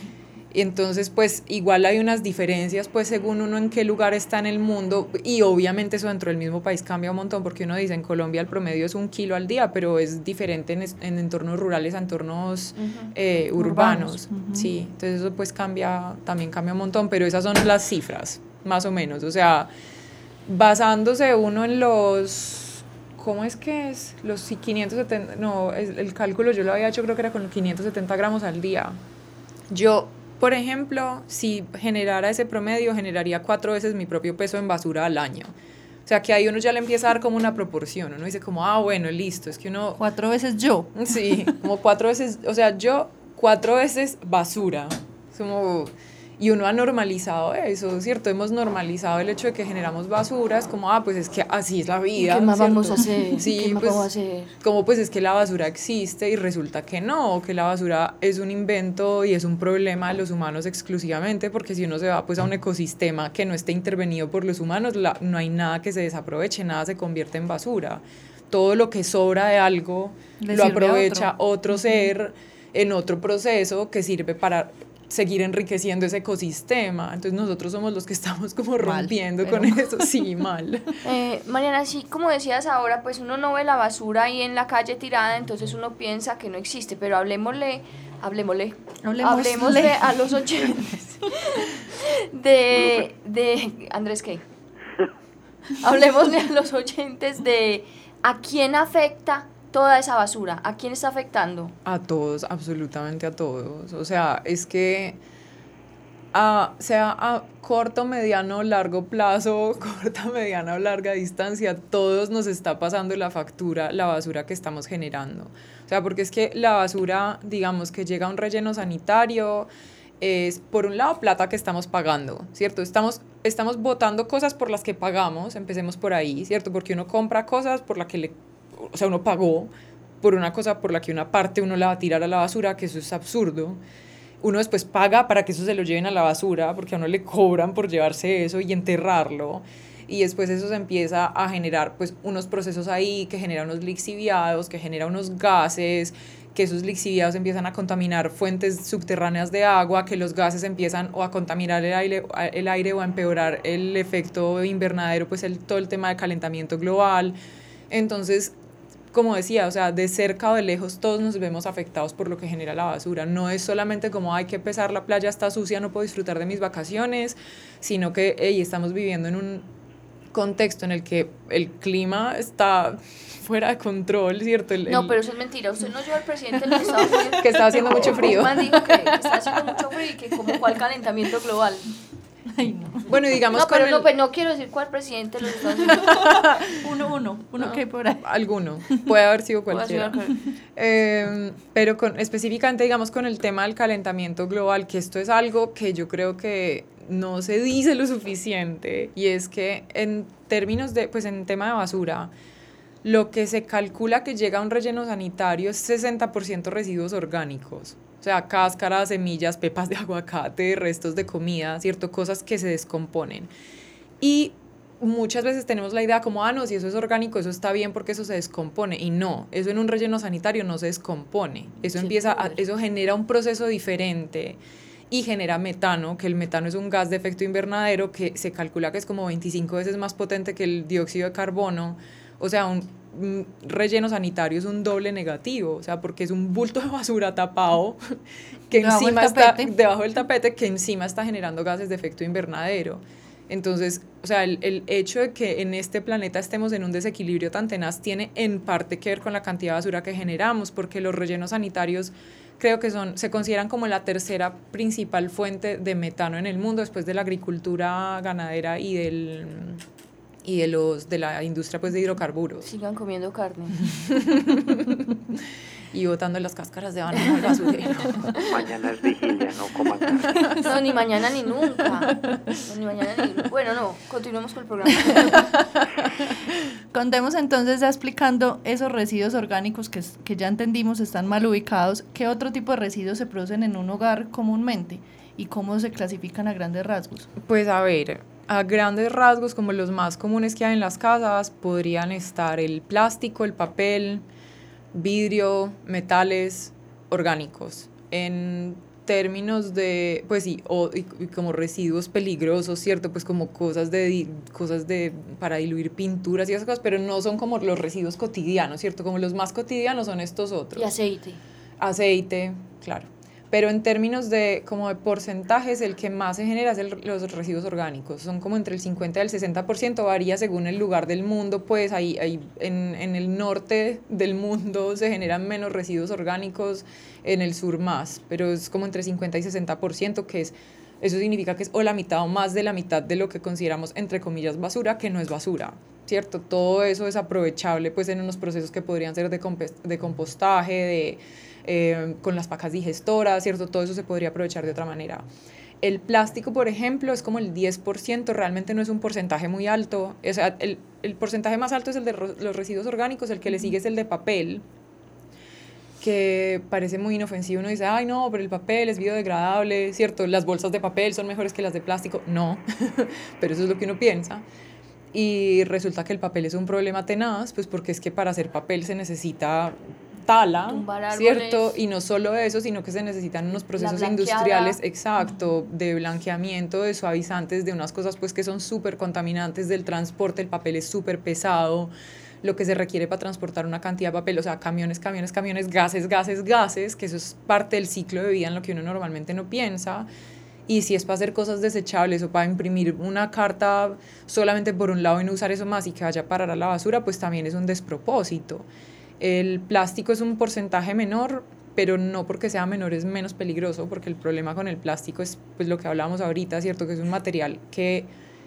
Y entonces, pues, igual hay unas diferencias, pues, según uno en qué lugar está en el mundo, y obviamente eso dentro del mismo país cambia un montón, porque uno dice, en Colombia el promedio es un kilo al día, pero es diferente en, en entornos rurales a entornos uh-huh. eh, urbanos, urbanos. Uh-huh. Sí, entonces eso, pues, cambia, también cambia un montón, pero esas son las cifras, más o menos, o sea, basándose uno en los... ¿Cómo es que es? Los quinientos setenta, no, el, el cálculo yo lo había hecho, creo que era con quinientos setenta gramos al día. Yo... Por ejemplo, si generara ese promedio, generaría cuatro veces mi propio peso en basura al año. O sea, que ahí uno ya le empieza a dar como una proporción. Uno dice como, ah, bueno, listo, es que uno... Cuatro veces yo. Sí, como cuatro veces, o sea, yo cuatro veces basura. Como... Y uno ha normalizado eso, ¿cierto? Hemos normalizado el hecho de que generamos basura, es como, ah, pues es que así es la vida. ¿Qué más ¿cierto? vamos a hacer? Sí, ¿Qué más pues, vamos a hacer? Como pues es que la basura existe y resulta que no, que la basura es un invento y es un problema de los humanos exclusivamente, porque si uno se va pues a un ecosistema que no esté intervenido por los humanos, la, no hay nada que se desaproveche, nada se convierte en basura. Todo lo que sobra de algo Le lo aprovecha otro, otro ser en otro proceso que sirve para... seguir enriqueciendo ese ecosistema. Entonces nosotros somos los que estamos como rompiendo mal, con eso, sí, mal. Eh, Mariana, sí, como decías ahora, pues uno no ve la basura ahí en la calle tirada, entonces uno piensa que no existe, pero hablemosle, hablemosle, hablemosle, hablemosle a los oyentes de, de, Andrés, ¿qué? Hablemosle a los oyentes de a quién afecta toda esa basura. ¿A quién está afectando? A todos, absolutamente a todos. O sea, es que a, sea a corto, mediano, largo plazo, corta, mediana o larga distancia, todos nos está pasando la factura, la basura que estamos generando. O sea, porque es que la basura, digamos que llega a un relleno sanitario, es por un lado plata que estamos pagando, ¿cierto? Estamos, estamos botando cosas por las que pagamos, empecemos por ahí, ¿cierto? Porque uno compra cosas por las que le... O sea, uno pagó por una cosa por la que una parte uno la va a tirar a la basura, que eso es absurdo. Uno después paga para que eso se lo lleven a la basura, porque a uno le cobran por llevarse eso y enterrarlo. Y después eso se empieza a generar pues unos procesos ahí que generan unos lixiviados, que generan unos gases, que esos lixiviados empiezan a contaminar fuentes subterráneas de agua, que los gases empiezan o a contaminar el aire, el aire o a empeorar el efecto invernadero, pues el, todo el tema de calentamiento global. Entonces, como decía, o sea, de cerca o de lejos todos nos vemos afectados por lo que genera la basura. No es solamente como, hay que pesar, la playa está sucia, no puedo disfrutar de mis vacaciones, sino que hey, estamos viviendo en un contexto en el que el clima está fuera de control, ¿cierto? El, no, el... pero eso es mentira. Usted no lleva al presidente de los Estados Unidos. Que está haciendo mucho frío. Man dijo que está haciendo mucho frío y que como cuál calentamiento global. Ay, no. Bueno, digamos no, pero con no, el... pues no quiero decir cuál presidente de los Estados Unidos. uno, uno, uno no. que hay por ahí. Alguno, puede haber sido cualquiera. eh, pero con, específicamente, digamos, con el tema del calentamiento global, que esto es algo que yo creo que no se dice lo suficiente, y es que en términos de, pues en tema de basura, lo que se calcula que llega a un relleno sanitario es sesenta por ciento residuos orgánicos. O sea, cáscaras, semillas, pepas de aguacate, restos de comida, ¿cierto? Cosas que se descomponen. Y muchas veces tenemos la idea como, ah, no, si eso es orgánico, eso está bien porque eso se descompone. Y no, eso en un relleno sanitario no se descompone. Eso, sí, empieza a, eso genera un proceso diferente y genera metano, que el metano es un gas de efecto invernadero que se calcula que es como veinticinco veces más potente que el dióxido de carbono. O sea, un, un relleno sanitario es un doble negativo, o sea, porque es un bulto de basura tapado que debajo encima está debajo del tapete, que encima está generando gases de efecto invernadero. Entonces, o sea, el, el hecho de que en este planeta estemos en un desequilibrio tan tenaz tiene en parte que ver con la cantidad de basura que generamos, porque los rellenos sanitarios creo que son, se consideran como la tercera principal fuente de metano en el mundo, después de la agricultura ganadera y del... y de los de la industria pues de hidrocarburos. Sigan comiendo carne. Y botando las cáscaras de banano al basurero. Mañana es vigilia, no coman carne. No, ni mañana ni nunca. No, ni mañana ni nunca. Bueno, no, continuemos con el programa. Contemos entonces, ya explicando esos residuos orgánicos que, que ya entendimos están mal ubicados, ¿qué otro tipo de residuos se producen en un hogar comúnmente y cómo se clasifican a grandes rasgos? Pues a ver, a grandes rasgos, como los más comunes que hay en las casas, podrían estar el plástico, el papel, vidrio, metales orgánicos. En términos de, pues sí, o, y, y como residuos peligrosos, ¿cierto? Pues como cosas de, cosas de, para diluir pinturas y esas cosas, pero no son como los residuos cotidianos, ¿cierto? Como los más cotidianos son estos otros. Y aceite. Aceite, claro. Pero en términos de, como de porcentajes, el que más se genera es el, los residuos orgánicos. Son como entre el cincuenta y el sesenta por ciento, varía según el lugar del mundo, pues ahí, ahí en, en el norte del mundo se generan menos residuos orgánicos, en el sur más, pero es como entre cincuenta y sesenta por ciento, que es, eso significa que es o la mitad o más de la mitad de lo que consideramos, entre comillas, basura, que no es basura, ¿cierto? Todo eso es aprovechable, pues, en unos procesos que podrían ser de, comp- de compostaje, de... Eh, con las pacas digestoras, ¿cierto? Todo eso se podría aprovechar de otra manera. El plástico, por ejemplo, es como el diez por ciento, realmente no es un porcentaje muy alto. O sea, el, el porcentaje más alto es el de ro- los residuos orgánicos, el que le sigue es el de papel, que parece muy inofensivo. Uno dice, ay, no, pero el papel es biodegradable, ¿cierto? Las bolsas de papel son mejores que las de plástico. No, pero eso es lo que uno piensa. Y resulta que el papel es un problema tenaz, pues porque es que para hacer papel se necesita tala, ¿cierto? Y no solo eso, sino que se necesitan unos procesos industriales, exacto, de blanqueamiento, de suavizantes, de unas cosas pues que son súper contaminantes, del transporte. El papel es súper pesado, lo que se requiere para transportar una cantidad de papel, o sea, camiones, camiones, camiones, gases, gases, gases, que eso es parte del ciclo de vida en lo que uno normalmente no piensa. Y si es para hacer cosas desechables o para imprimir una carta solamente por un lado y no usar eso más y que vaya a parar a la basura, pues también es un despropósito. El plástico es un porcentaje menor, pero no porque sea menor es menos peligroso, porque el problema con el plástico es pues lo que hablábamos ahorita, ¿cierto? Que es un material que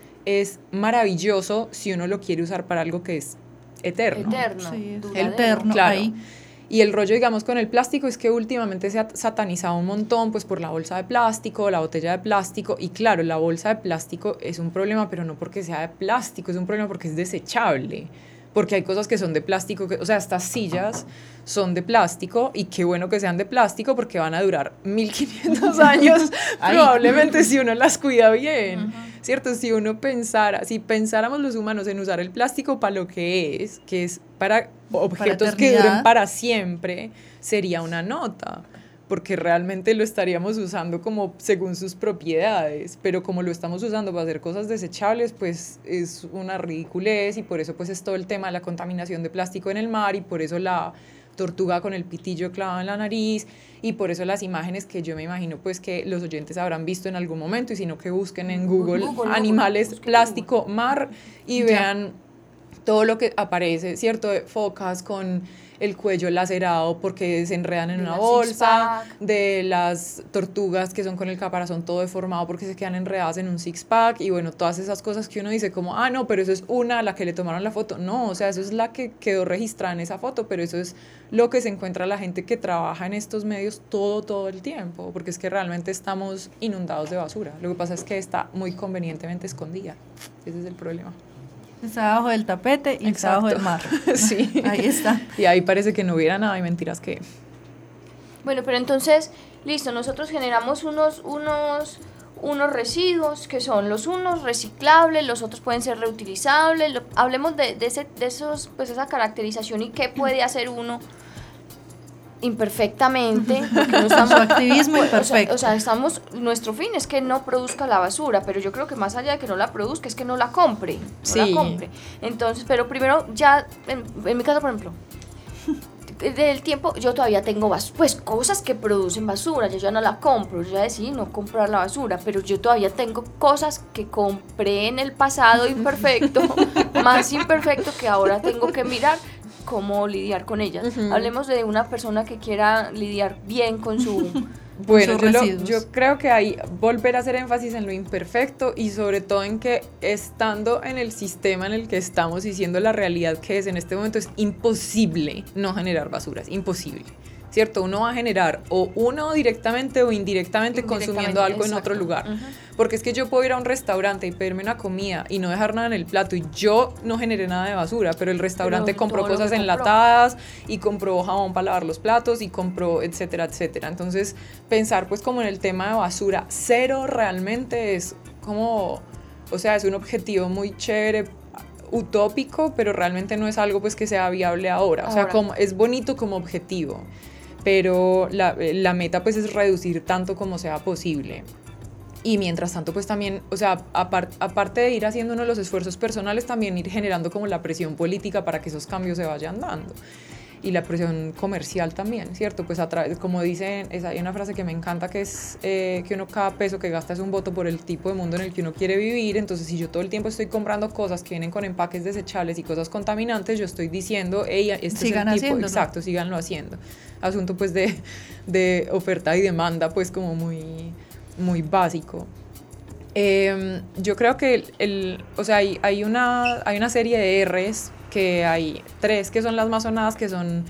es maravilloso si uno lo quiere usar para algo que es eterno. Eterno, sí, duradero. eterno, Claro. ahí. Y el rollo, digamos, con el plástico es que últimamente se ha satanizado un montón pues por la bolsa de plástico, la botella de plástico, y claro, la bolsa de plástico es un problema, pero no porque sea de plástico, es un problema porque es desechable, porque hay cosas que son de plástico, que, o sea, estas sillas son de plástico, y qué bueno que sean de plástico porque van a durar mil quinientos años probablemente si uno las cuida bien, uh-huh. ¿Cierto? Si uno pensara, si pensáramos los humanos en usar el plástico para lo que es, que es para objetos para que duren para siempre, sería una nota, porque realmente lo estaríamos usando como según sus propiedades, pero como lo estamos usando para hacer cosas desechables, pues es una ridiculez, y por eso pues es todo el tema de la contaminación de plástico en el mar, y por eso la tortuga con el pitillo clavado en la nariz, y por eso las imágenes que yo me imagino pues que los oyentes habrán visto en algún momento, y si no que busquen en Google, Google animales, Google, plástico, mar, y ya. Vean todo lo que aparece, ¿cierto? De focas con el cuello lacerado porque se enredan en de una bolsa, de las tortugas que son con el caparazón todo deformado porque se quedan enredadas en un six-pack, y bueno, todas esas cosas que uno dice como, ah, no, pero eso es una a la que le tomaron la foto. No, o sea, eso es la que quedó registrada en esa foto, pero eso es lo que se encuentra la gente que trabaja en estos medios todo, todo el tiempo, porque es que realmente estamos inundados de basura. Lo que pasa es que está muy convenientemente escondida. Ese es el problema. Está abajo del tapete y está abajo del mar. Sí. Ahí está. Y ahí parece que no hubiera nada, y mentiras que... Bueno, pero entonces, listo, nosotros generamos unos, unos, unos residuos que son los unos reciclables, los otros pueden ser reutilizables. Lo, hablemos de, de, ese, de esos, pues esa caracterización y qué puede hacer uno imperfectamente, porque no estamos, su activismo pues, imperfecto. O sea, o sea, estamos, nuestro fin es que no produzca la basura, pero yo creo que más allá de que no la produzca es que no la compre, no sí. la compre. Entonces, pero primero ya, en, en mi caso, por ejemplo, del tiempo, yo todavía tengo bas- pues cosas que producen basura, yo ya no la compro, yo ya decidí no comprar la basura, pero yo todavía tengo cosas que compré en el pasado imperfecto, más imperfecto, que ahora tengo que mirar cómo lidiar con ellas. Uh-huh. Hablemos de una persona que quiera lidiar bien con su bueno, yo, lo, yo creo que hay volver a hacer énfasis en lo imperfecto, y sobre todo en que estando en el sistema en el que estamos y siendo la realidad que es en este momento, es imposible no generar basura, es imposible, ¿cierto? Uno va a generar o uno directamente o indirectamente, indirectamente consumiendo algo exacto. en otro lugar. Uh-huh. Porque es que yo puedo ir a un restaurante y pedirme una comida y no dejar nada en el plato, y yo no generé nada de basura, pero el restaurante pero compró cosas enlatadas y compró jabón para lavar los platos y compró etcétera, etcétera. Entonces, pensar pues como en el tema de basura cero realmente es como, o sea, es un objetivo muy chévere, utópico, pero realmente no es algo pues que sea viable ahora. ahora. O sea, como, es bonito como objetivo. pero la, la meta pues es reducir tanto como sea posible. Y mientras tanto, pues también, o sea, apar, aparte de ir haciendo uno de los esfuerzos personales, también ir generando como la presión política para que esos cambios se vayan dando. Y la presión comercial también, ¿cierto? Pues a través, como dicen, es, hay una frase que me encanta que es eh, que uno cada peso que gasta es un voto por el tipo de mundo en el que uno quiere vivir. Entonces, si yo todo el tiempo estoy comprando cosas que vienen con empaques desechables y cosas contaminantes, yo estoy diciendo, hey, este sigan es el tipo, haciéndolo. Exacto, síganlo haciendo. Asunto pues de, de oferta y demanda, pues como muy... muy básico. Eh, yo creo que el, el, o sea, hay, hay, una, hay una serie de R's, que hay tres que son las más sonadas, que son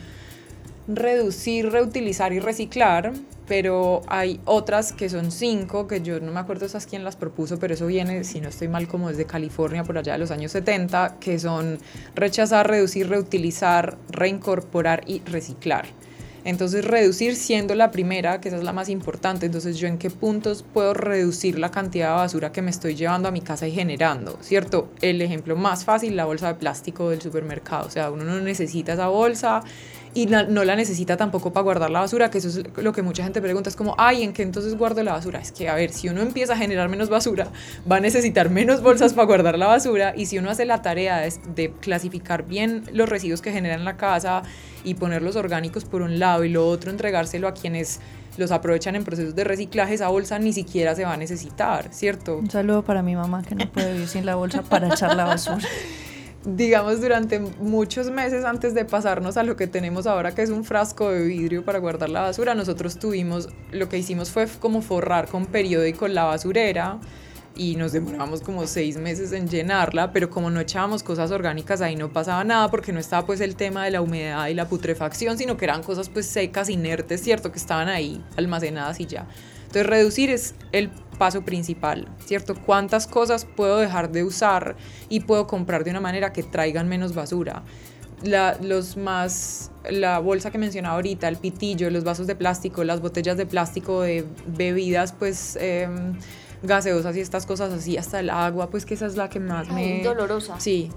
reducir, reutilizar y reciclar, pero hay otras que son cinco, que yo no me acuerdo esas quién las propuso, pero eso viene, si no estoy mal, como desde California, por allá de los años setenta, que son rechazar, reducir, reutilizar, reincorporar y reciclar. Entonces, reducir siendo la primera, que esa es la más importante. Entonces, ¿yo en qué puntos puedo reducir la cantidad de basura que me estoy llevando a mi casa y generando? ¿Cierto? El ejemplo más fácil, la bolsa de plástico del supermercado. O sea, uno no necesita esa bolsa y la, no la necesita tampoco para guardar la basura, que eso es lo que mucha gente pregunta. Es como, ay, ¿en qué entonces guardo la basura? Es que, a ver, si uno empieza a generar menos basura, va a necesitar menos bolsas para guardar la basura. Y si uno hace la tarea de, de clasificar bien los residuos que genera en la casa y poner los orgánicos por un lado y lo otro entregárselo a quienes los aprovechan en procesos de reciclaje, esa bolsa ni siquiera se va a necesitar, ¿cierto? Un saludo para mi mamá, que no puede vivir sin la bolsa para echar la basura. Digamos, durante muchos meses antes de pasarnos a lo que tenemos ahora, que es un frasco de vidrio para guardar la basura, nosotros tuvimos, lo que hicimos fue como forrar con periódico la basurera, y nos demoramos como seis meses en llenarla, pero como no echábamos cosas orgánicas ahí no pasaba nada, porque no estaba pues el tema de la humedad y la putrefacción, sino que eran cosas pues secas, inertes, cierto, que estaban ahí almacenadas y ya. Entonces, reducir es el paso principal, ¿cierto? ¿Cuántas cosas puedo dejar de usar y puedo comprar de una manera que traigan menos basura? La, los más, la bolsa que mencionaba ahorita, el pitillo, los vasos de plástico, las botellas de plástico de bebidas, pues... Eh, gaseosas y estas cosas así, hasta el agua, pues que esa es la que más Ay, me... dolorosa. Sí.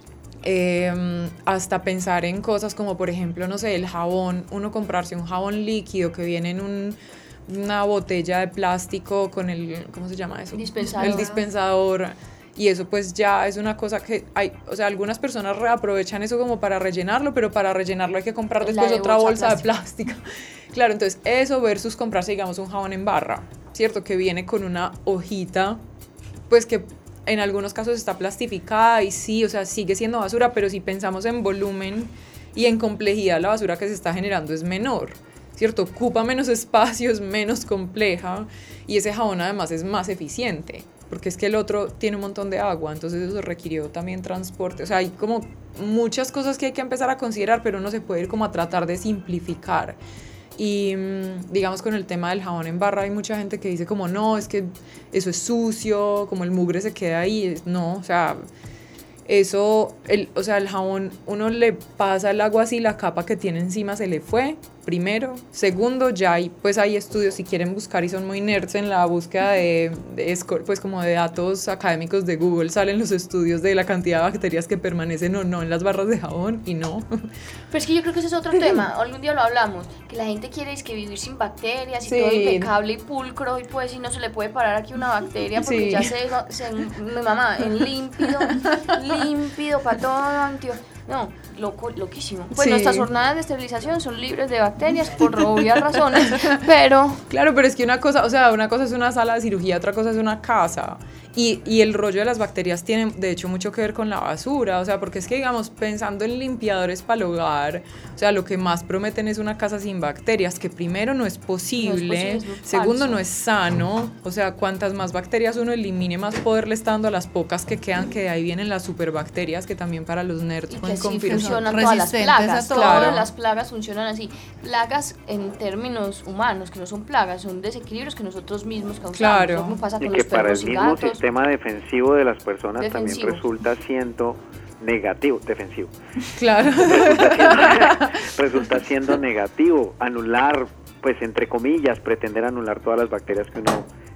Eh, hasta pensar en cosas como, por ejemplo, no sé, el jabón, uno comprarse un jabón líquido que viene en un, una botella de plástico con el, ¿cómo se llama eso? Dispensador. El dispensador. Y eso pues ya es una cosa que hay, o sea, algunas personas reaprovechan eso como para rellenarlo, pero para rellenarlo hay que comprar después de otra bolsa, bolsa de plástico. Claro, entonces eso versus comprarse, digamos, un jabón en barra, ¿cierto? Que viene con una hojita, pues que en algunos casos está plastificada y sí, o sea, sigue siendo basura, pero si pensamos en volumen y en complejidad, la basura que se está generando es menor, ¿cierto? Ocupa menos espacio, es menos compleja y ese jabón además es más eficiente, porque es que el otro tiene un montón de agua, entonces eso requirió también transporte. O sea, hay como muchas cosas que hay que empezar a considerar, pero uno se puede ir como a tratar de simplificar. Y digamos, con el tema del jabón en barra hay mucha gente que dice como no, es que eso es sucio, como el mugre se queda ahí. No, o sea, eso, el, o sea, el jabón, uno le pasa el agua así, la capa que tiene encima se le fue, primero. Segundo, ya hay, pues hay estudios, si quieren buscar y son muy nerds en la búsqueda de, de pues como de datos académicos de Google, salen los estudios de la cantidad de bacterias que permanecen o no en las barras de jabón y no. Pero es que yo creo que ese es otro tema, algún día lo hablamos, que la gente quiere es que vivir sin bacterias y Sí. todo impecable y pulcro, y pues si no se le puede parar aquí una bacteria porque Sí. ya se, se, mi mamá, en límpido, límpido para todo, antio. No, loco, loquísimo. Pues Sí. nuestras jornadas de esterilización son libres de bacterias por obvias razones, pero... Claro, pero es que una cosa, o sea, una cosa es una sala de cirugía, otra cosa es una casa. Y, y el rollo de las bacterias tiene, de hecho, mucho que ver con la basura. O sea, porque es que, digamos, pensando en limpiadores para el hogar, o sea, lo que más prometen es una casa sin bacterias, que primero no es posible, No es posible, es muy segundo falso. no es sano. O sea, cuantas más bacterias uno elimine, más poder le está dando a las pocas que quedan, que de ahí vienen las superbacterias, que también para los nerds Y que pueden sí confirmar. funcionan todas las resistentes a plagas, todo. todas Claro. las plagas funcionan así. Plagas en términos humanos, que no son plagas, son desequilibrios que nosotros mismos causamos. Claro. Lo mismo pasa Y con que los para el perros y mismo gatos. sistema defensivo de las personas Defensivo. también resulta siendo negativo, defensivo. Claro. Resulta, resulta siendo negativo anular, pues entre comillas, pretender anular todas las bacterias que uno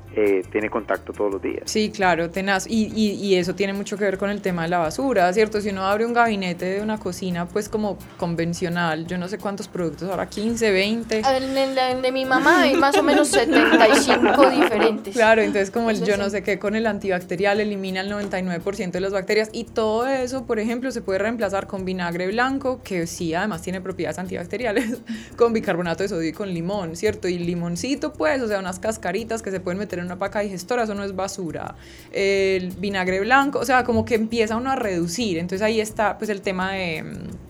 eh, tiene contacto todos los días. Sí, claro, tenaz. Y, y, y eso tiene mucho que ver con el tema de la basura, ¿cierto? Si uno abre un gabinete de una cocina, pues como convencional, yo no sé cuántos productos, ahora quince, veinte. En el, el de mi mamá hay más o menos setenta y cinco diferentes. Claro, entonces como el Entonces, yo no sí. sé qué con el antibacterial elimina el noventa y nueve por ciento de las bacterias y todo eso, por ejemplo, se puede reemplazar con vinagre blanco, que sí, además tiene propiedades antibacteriales, con bicarbonato de sodio y con limón, ¿cierto? Y limoncito, pues, o sea, unas cascaritas que se pueden meter en una paca digestora, eso no es basura. El vinagre blanco, o sea, como que empieza uno a reducir, entonces ahí está, pues, el tema de...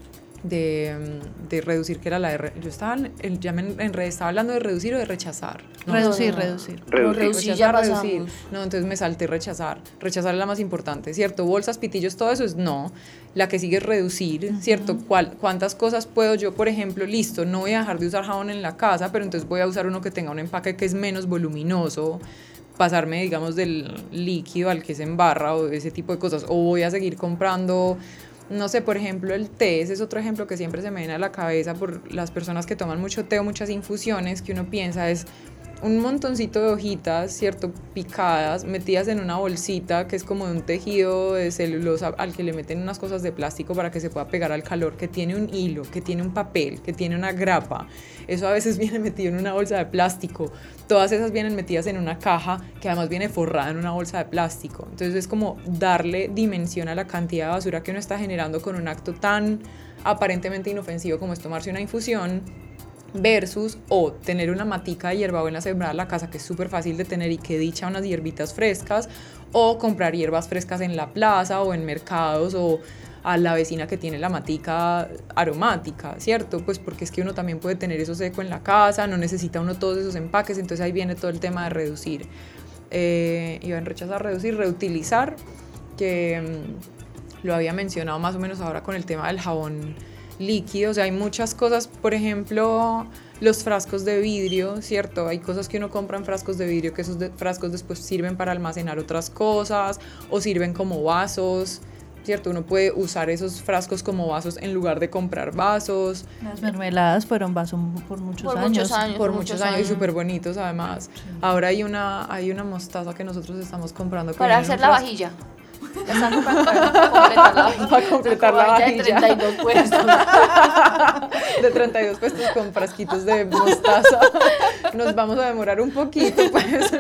De, de reducir, que era la de re, yo estaba en, ya me enredé, estaba hablando de reducir o de rechazar. No, reducir, no, no. reducir. Reducir. reducir ya Rechazar, pasamos. reducir. No, entonces me salté rechazar. Rechazar es la más importante, ¿cierto? Bolsas, pitillos, todo eso es no. La que sigue es reducir, uh-huh. ¿cierto? ¿Cuál, ¿Cuántas cosas puedo yo, por ejemplo, listo, no voy a dejar de usar jabón en la casa, pero entonces voy a usar uno que tenga un empaque que es menos voluminoso, pasarme, digamos, del líquido al que se embarra o ese tipo de cosas, o voy a seguir comprando... No sé, por ejemplo, el té, ese es otro ejemplo que siempre se me viene a la cabeza por las personas que toman mucho té o muchas infusiones, que uno piensa es un montoncito de hojitas, ¿cierto? Picadas, metidas en una bolsita que es como de un tejido de celulosa al que le meten unas cosas de plástico para que se pueda pegar al calor, que tiene un hilo, que tiene un papel, que tiene una grapa. Eso a veces viene metido en una bolsa de plástico. Todas esas vienen metidas en una caja que además viene forrada en una bolsa de plástico. Entonces es como darle dimensión a la cantidad de basura que uno está generando con un acto tan aparentemente inofensivo como es tomarse una infusión, versus o tener una matica de hierbabuena sembrada en la casa, que es súper fácil de tener y que dicha unas hierbitas frescas, o comprar hierbas frescas en la plaza o en mercados o a la vecina que tiene la matica aromática, ¿cierto? Pues porque es que uno también puede tener eso seco en la casa, no necesita uno todos esos empaques, entonces ahí viene todo el tema de reducir. Eh, iba en rechazar, reducir, reutilizar, que mmm, lo había mencionado más o menos ahora con el tema del jabón líquido, o sea, hay muchas cosas, por ejemplo, los frascos de vidrio, ¿cierto? Hay cosas que uno compra en frascos de vidrio que esos de, frascos después sirven para almacenar otras cosas o sirven como vasos, ¿cierto? Uno puede usar esos frascos como vasos en lugar de comprar vasos. Las mermeladas fueron vasos por muchos por años. Muchos años. Por muchos años, años y súper bonitos además. Sí. Ahora hay una, hay una mostaza que nosotros estamos comprando. Para hacer la vajilla. Ya están comprando para completar la vajilla. Para completar la vajilla. De treinta y dos puestos. De treinta y dos puestos con frasquitos de mostaza. Nos vamos a demorar un poquito, pues.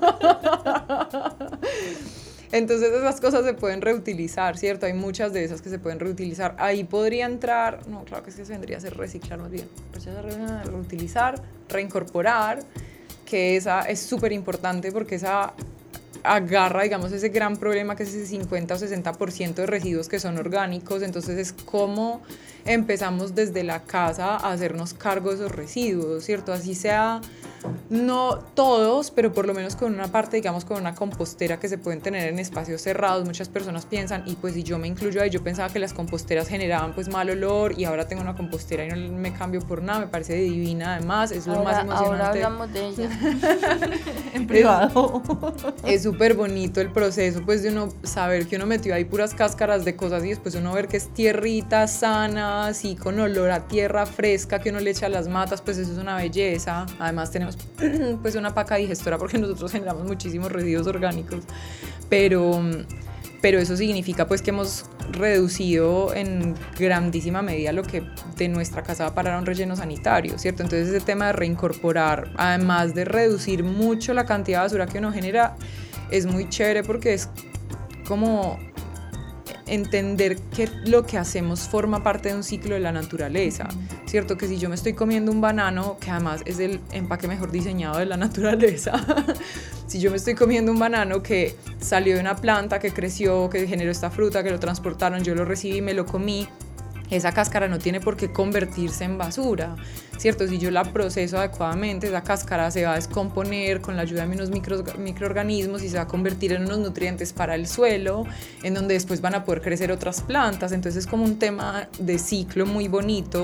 Entonces esas cosas se pueden reutilizar, ¿cierto? Hay muchas de esas que se pueden reutilizar. Ahí podría entrar, no, claro que es que se vendría a ser reciclar más bien. Reutilizar, reincorporar, que esa es súper importante porque esa agarra, digamos, ese gran problema que es ese cincuenta o sesenta por ciento de residuos que son orgánicos. Entonces es como empezamos desde la casa a hacernos cargo de esos residuos, ¿cierto? Así sea, no todos, pero por lo menos con una parte, digamos, con una compostera que se pueden tener en espacios cerrados. Muchas personas piensan, y pues si yo me incluyo ahí, yo pensaba que las composteras generaban pues mal olor y ahora tengo una compostera y no me cambio por nada, me parece divina además, es lo ahora, más emocionante. Ahora hablamos de ella. En privado. Es súper bonito el proceso pues de uno saber que uno metió ahí puras cáscaras de cosas y después uno ver que es tierrita sana, así con olor a tierra fresca que uno le echa a las matas, pues eso es una belleza. Además tenemos pues una paca digestora porque nosotros generamos muchísimos residuos orgánicos, pero, pero eso significa pues que hemos reducido en grandísima medida lo que de nuestra casa va a parar a un relleno sanitario, ¿cierto? Entonces ese tema de reincorporar, además de reducir mucho la cantidad de basura que uno genera, es muy chévere porque es como entender que lo que hacemos forma parte de un ciclo de la naturaleza, ¿cierto? Que si yo me estoy comiendo un banano, que además es el empaque mejor diseñado de la naturaleza, si yo me estoy comiendo un banano que salió de una planta, que creció, que generó esta fruta, que lo transportaron, yo lo recibí, me lo comí, esa cáscara no tiene por qué convertirse en basura, ¿cierto? Si yo la proceso adecuadamente, esa cáscara se va a descomponer con la ayuda de unos micro, microorganismos y se va a convertir en unos nutrientes para el suelo, en donde después van a poder crecer otras plantas. Entonces es como un tema de ciclo muy bonito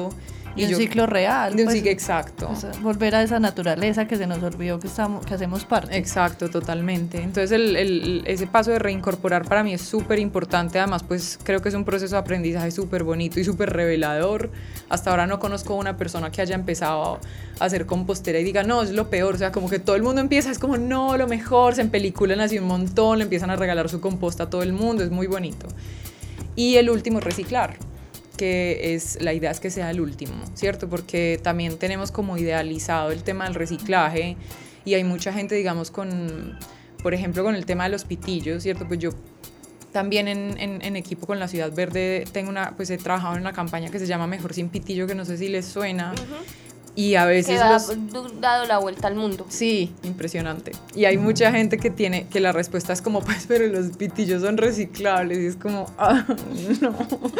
Y, y un yo, ciclo real. De un pues, ciclo exacto. O sea, volver a esa naturaleza que se nos olvidó que, estamos, que hacemos parte. Exacto, totalmente. Entonces el, el, ese paso de reincorporar para mí es súper importante. Además, pues creo que es un proceso de aprendizaje súper bonito y súper revelador. Hasta ahora no conozco a una persona que haya empezado a hacer compostera y diga, no, es lo peor. O sea, como que todo el mundo empieza, es como, no, lo mejor. Se empeliculan así un montón, le empiezan a regalar su composta a todo el mundo. Es muy bonito. Y el último, reciclar. Que es, la idea es que sea el último, ¿cierto? Porque también tenemos como idealizado el tema del reciclaje y hay mucha gente, digamos, con, por ejemplo, con el tema de los pitillos, ¿cierto? Pues yo también en, en, en equipo con la Ciudad Verde tengo una, pues he trabajado en una campaña que se llama Mejor Sin Pitillo, que no sé si les suena. Uh-huh. Y a veces que ha los... dado la vuelta al mundo. Sí, impresionante. Y hay mucha gente que tiene, que la respuesta es como, pues, pero los pitillos son reciclables. Y es como, ah, no.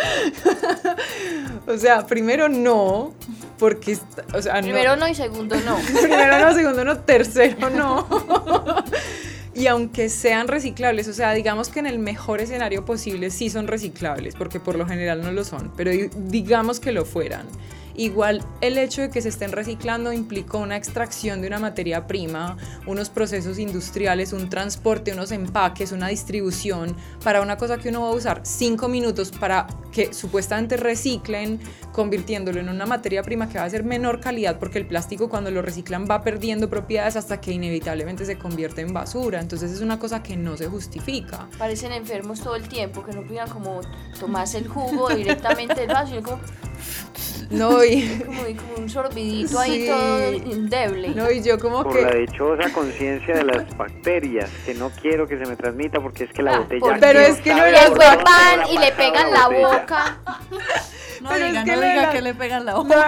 O sea, primero no, porque, o sea, primero no. no y segundo no. Primero no, segundo no, tercero no. Y aunque sean reciclables, o sea, digamos que en el mejor escenario posible sí son reciclables, porque por lo general no lo son, pero digamos que lo fueran. Igual el hecho de que se estén reciclando implica una extracción de una materia prima, unos procesos industriales, un transporte, unos empaques, una distribución para una cosa que uno va a usar cinco minutos para que supuestamente reciclen, convirtiéndolo en una materia prima que va a ser menor calidad porque el plástico cuando lo reciclan va perdiendo propiedades hasta que inevitablemente se convierte en basura. Entonces es una cosa que no se justifica. Parecen enfermos todo el tiempo, que no puedan como tomarse el jugo directamente del vaso, sino como... No, y... como, como un sorbidito sí. ahí todo endeble. No, y yo como por que... la dichosa conciencia de las bacterias, que no quiero que se me transmita porque es que la ah, botella... Por... Pero es que no le pan y le pegan la, la boca. No pero diga, es que no diga la... que le pegan la boca.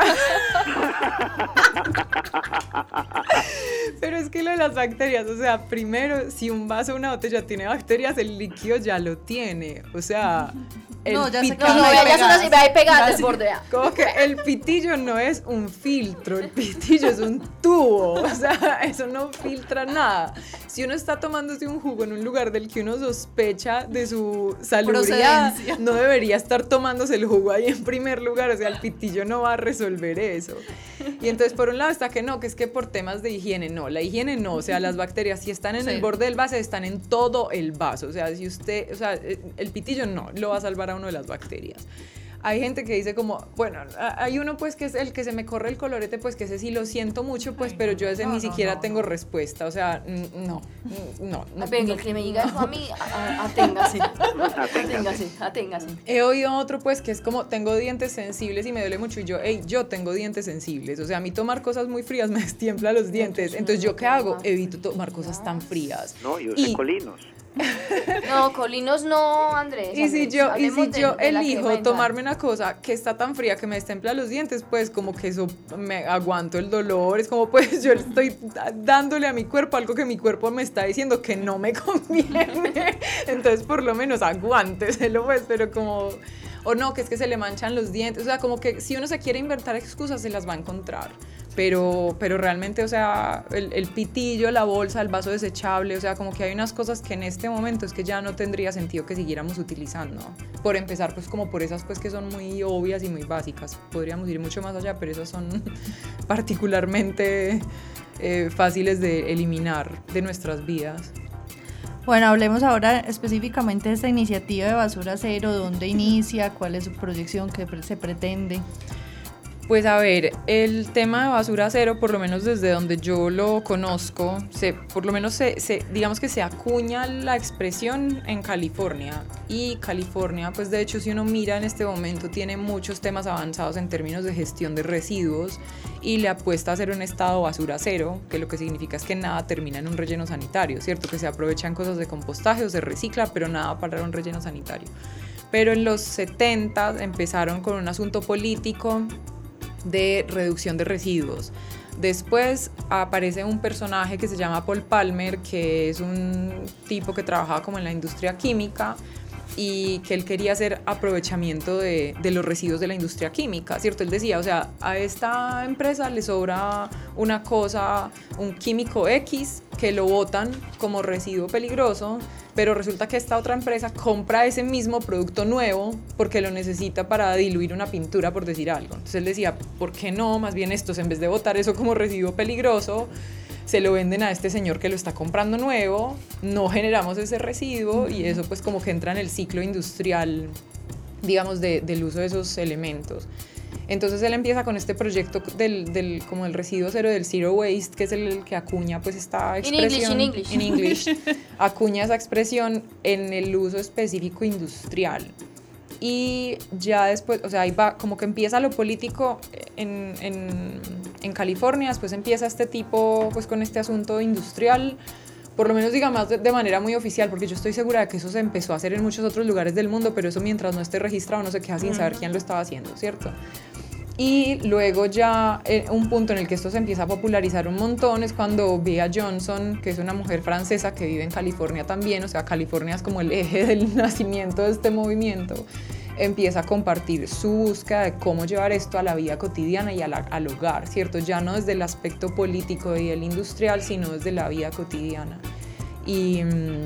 Pero es que lo de las bacterias, o sea, primero, si un vaso o una botella tiene bacterias, el líquido ya lo tiene. O sea... El no, ya pitillo, no, no, ya son así, va pegada al borde. Como que el pitillo no es un filtro, el pitillo es un tubo, o sea, eso no filtra nada. Si uno está tomándose un jugo en un lugar del que uno sospecha de su salubridad, no debería estar tomándose el jugo ahí en primer lugar, o sea, el pitillo no va a resolver eso. Y entonces, por un lado está que no, que es que por temas de higiene, no, la higiene no, o sea, las bacterias si están en sí. el borde del vaso, están en todo el vaso, o sea, si usted, o sea, el pitillo no, lo va a salvar a uno de las bacterias. Hay gente que dice como, bueno, hay uno pues que es el que se me corre el colorete, pues que ese sí lo siento mucho, pues, Ay, pero yo ese no, ni no, siquiera no, tengo no. respuesta, o sea, no, no, no. Venga, no, que me diga eso a mí, aténgase, aténgase, aténgase. He oído otro pues que es como, tengo dientes sensibles y me duele mucho, y yo, hey, yo tengo dientes sensibles, o sea, a mí tomar cosas muy frías me destiempla los dientes, entonces yo ¿qué hago? Evito tomar cosas tan frías. No, yo usé colinos. No, colinos no, Andrés. Y si yo, y si yo de, de elijo tomarme una cosa que está tan fría que me destempla los dientes, pues como que eso me aguanto el dolor, es como pues yo estoy dándole a mi cuerpo algo que mi cuerpo me está diciendo que no me conviene, entonces por lo menos aguánteselo pues, pero como... O no, que es que se le manchan los dientes, o sea, como que si uno se quiere inventar excusas se las va a encontrar, pero, pero realmente, o sea, el, el pitillo, la bolsa, el vaso desechable, o sea, como que hay unas cosas que en este momento es que ya no tendría sentido que siguiéramos utilizando. Por empezar, pues como por esas pues que son muy obvias y muy básicas, podríamos ir mucho más allá, pero esas son particularmente eh, fáciles de eliminar de nuestras vidas. Bueno, hablemos ahora específicamente de esta iniciativa de Basura Cero, ¿dónde inicia? ¿Cuál es su proyección? ¿Qué se pretende? Pues a ver, el tema de Basura Cero, por lo menos desde donde yo lo conozco, se, por lo menos se, se, digamos que se acuña la expresión en California. Y California, pues de hecho si uno mira en este momento, tiene muchos temas avanzados en términos de gestión de residuos y le apuesta a hacer un estado basura cero, que lo que significa es que nada termina en un relleno sanitario, ¿cierto? Que se aprovechan cosas de compostaje o se recicla, pero nada para un relleno sanitario. Pero en los setenta empezaron con un asunto político de reducción de residuos. Después aparece un personaje que se llama Paul Palmer, que es un tipo que trabajaba como en la industria química y que él quería hacer aprovechamiento de, de los residuos de la industria química, ¿cierto? Él decía, o sea, a esta empresa le sobra una cosa, un químico X, que lo botan como residuo peligroso, pero resulta que esta otra empresa compra ese mismo producto nuevo porque lo necesita para diluir una pintura, por decir algo. Entonces él decía, ¿por qué no? Más bien estos, en vez de botar eso como residuo peligroso, se lo venden a este señor que lo está comprando nuevo, no generamos ese residuo y eso pues como que entra en el ciclo industrial, digamos, de, del uso de esos elementos. Entonces él empieza con este proyecto del, del, como el residuo cero, del zero waste, que es el que acuña pues esta expresión. In English, in English. In English. Acuña esa expresión en el uso específico industrial. Y ya después, o sea, ahí va, como que empieza lo político en, en, en California, después empieza este tipo, pues con este asunto industrial, por lo menos digamos de, de manera muy oficial, porque yo estoy segura de que eso se empezó a hacer en muchos otros lugares del mundo, pero eso mientras no esté registrado no se queda sin uh-huh. saber quién lo estaba haciendo, ¿cierto? Y luego ya eh, un punto en el que esto se empieza a popularizar un montón es cuando Bea Johnson, que es una mujer francesa que vive en California también, o sea, California es como el eje del nacimiento de este movimiento, empieza a compartir su búsqueda de cómo llevar esto a la vida cotidiana y a la, al hogar, ¿cierto? Ya no desde el aspecto político y el industrial, sino desde la vida cotidiana. Y...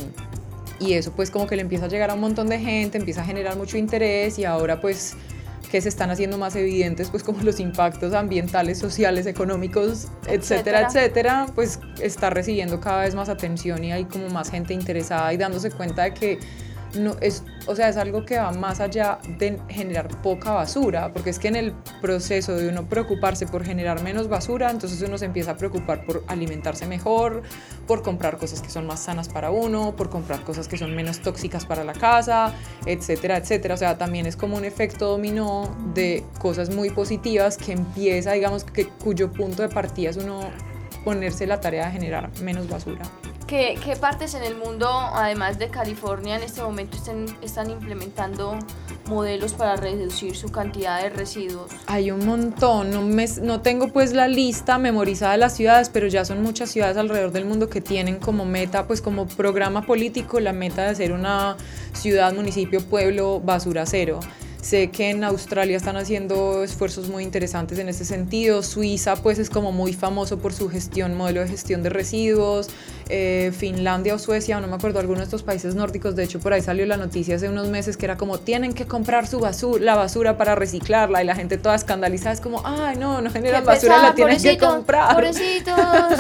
y eso pues como que le empieza a llegar a un montón de gente, empieza a generar mucho interés y ahora pues que se están haciendo más evidentes pues como los impactos ambientales, sociales, económicos, etcétera, etcétera, etcétera, pues está recibiendo cada vez más atención y hay como más gente interesada y dándose cuenta de que no es, o sea, es algo que va más allá de generar poca basura, porque es que en el proceso de uno preocuparse por generar menos basura, entonces uno se empieza a preocupar por alimentarse mejor, por comprar cosas que son más sanas para uno, por comprar cosas que son menos tóxicas para la casa, etcétera, etcétera. O sea, también es como un efecto dominó de cosas muy positivas que empieza, digamos, que, cuyo punto de partida es uno ponerse la tarea de generar menos basura. ¿Qué, ¿Qué partes en el mundo, además de California, en este momento estén, están implementando modelos para reducir su cantidad de residuos? Hay un montón, no, me, no tengo pues la lista memorizada de las ciudades, pero ya son muchas ciudades alrededor del mundo que tienen como meta, pues como programa político, la meta de ser una ciudad, municipio, pueblo, basura cero. Sé que en Australia están haciendo esfuerzos muy interesantes en ese sentido. Suiza pues es como muy famoso por su gestión, modelo de gestión de residuos. Eh, Finlandia o Suecia, no me acuerdo, algunos de estos países nórdicos, de hecho por ahí salió la noticia hace unos meses que era como tienen que comprar su basura, la basura para reciclarla y la gente toda escandalizada es como ay no, no generan basura, pesada, la tienen que comprar. Pobrecitos,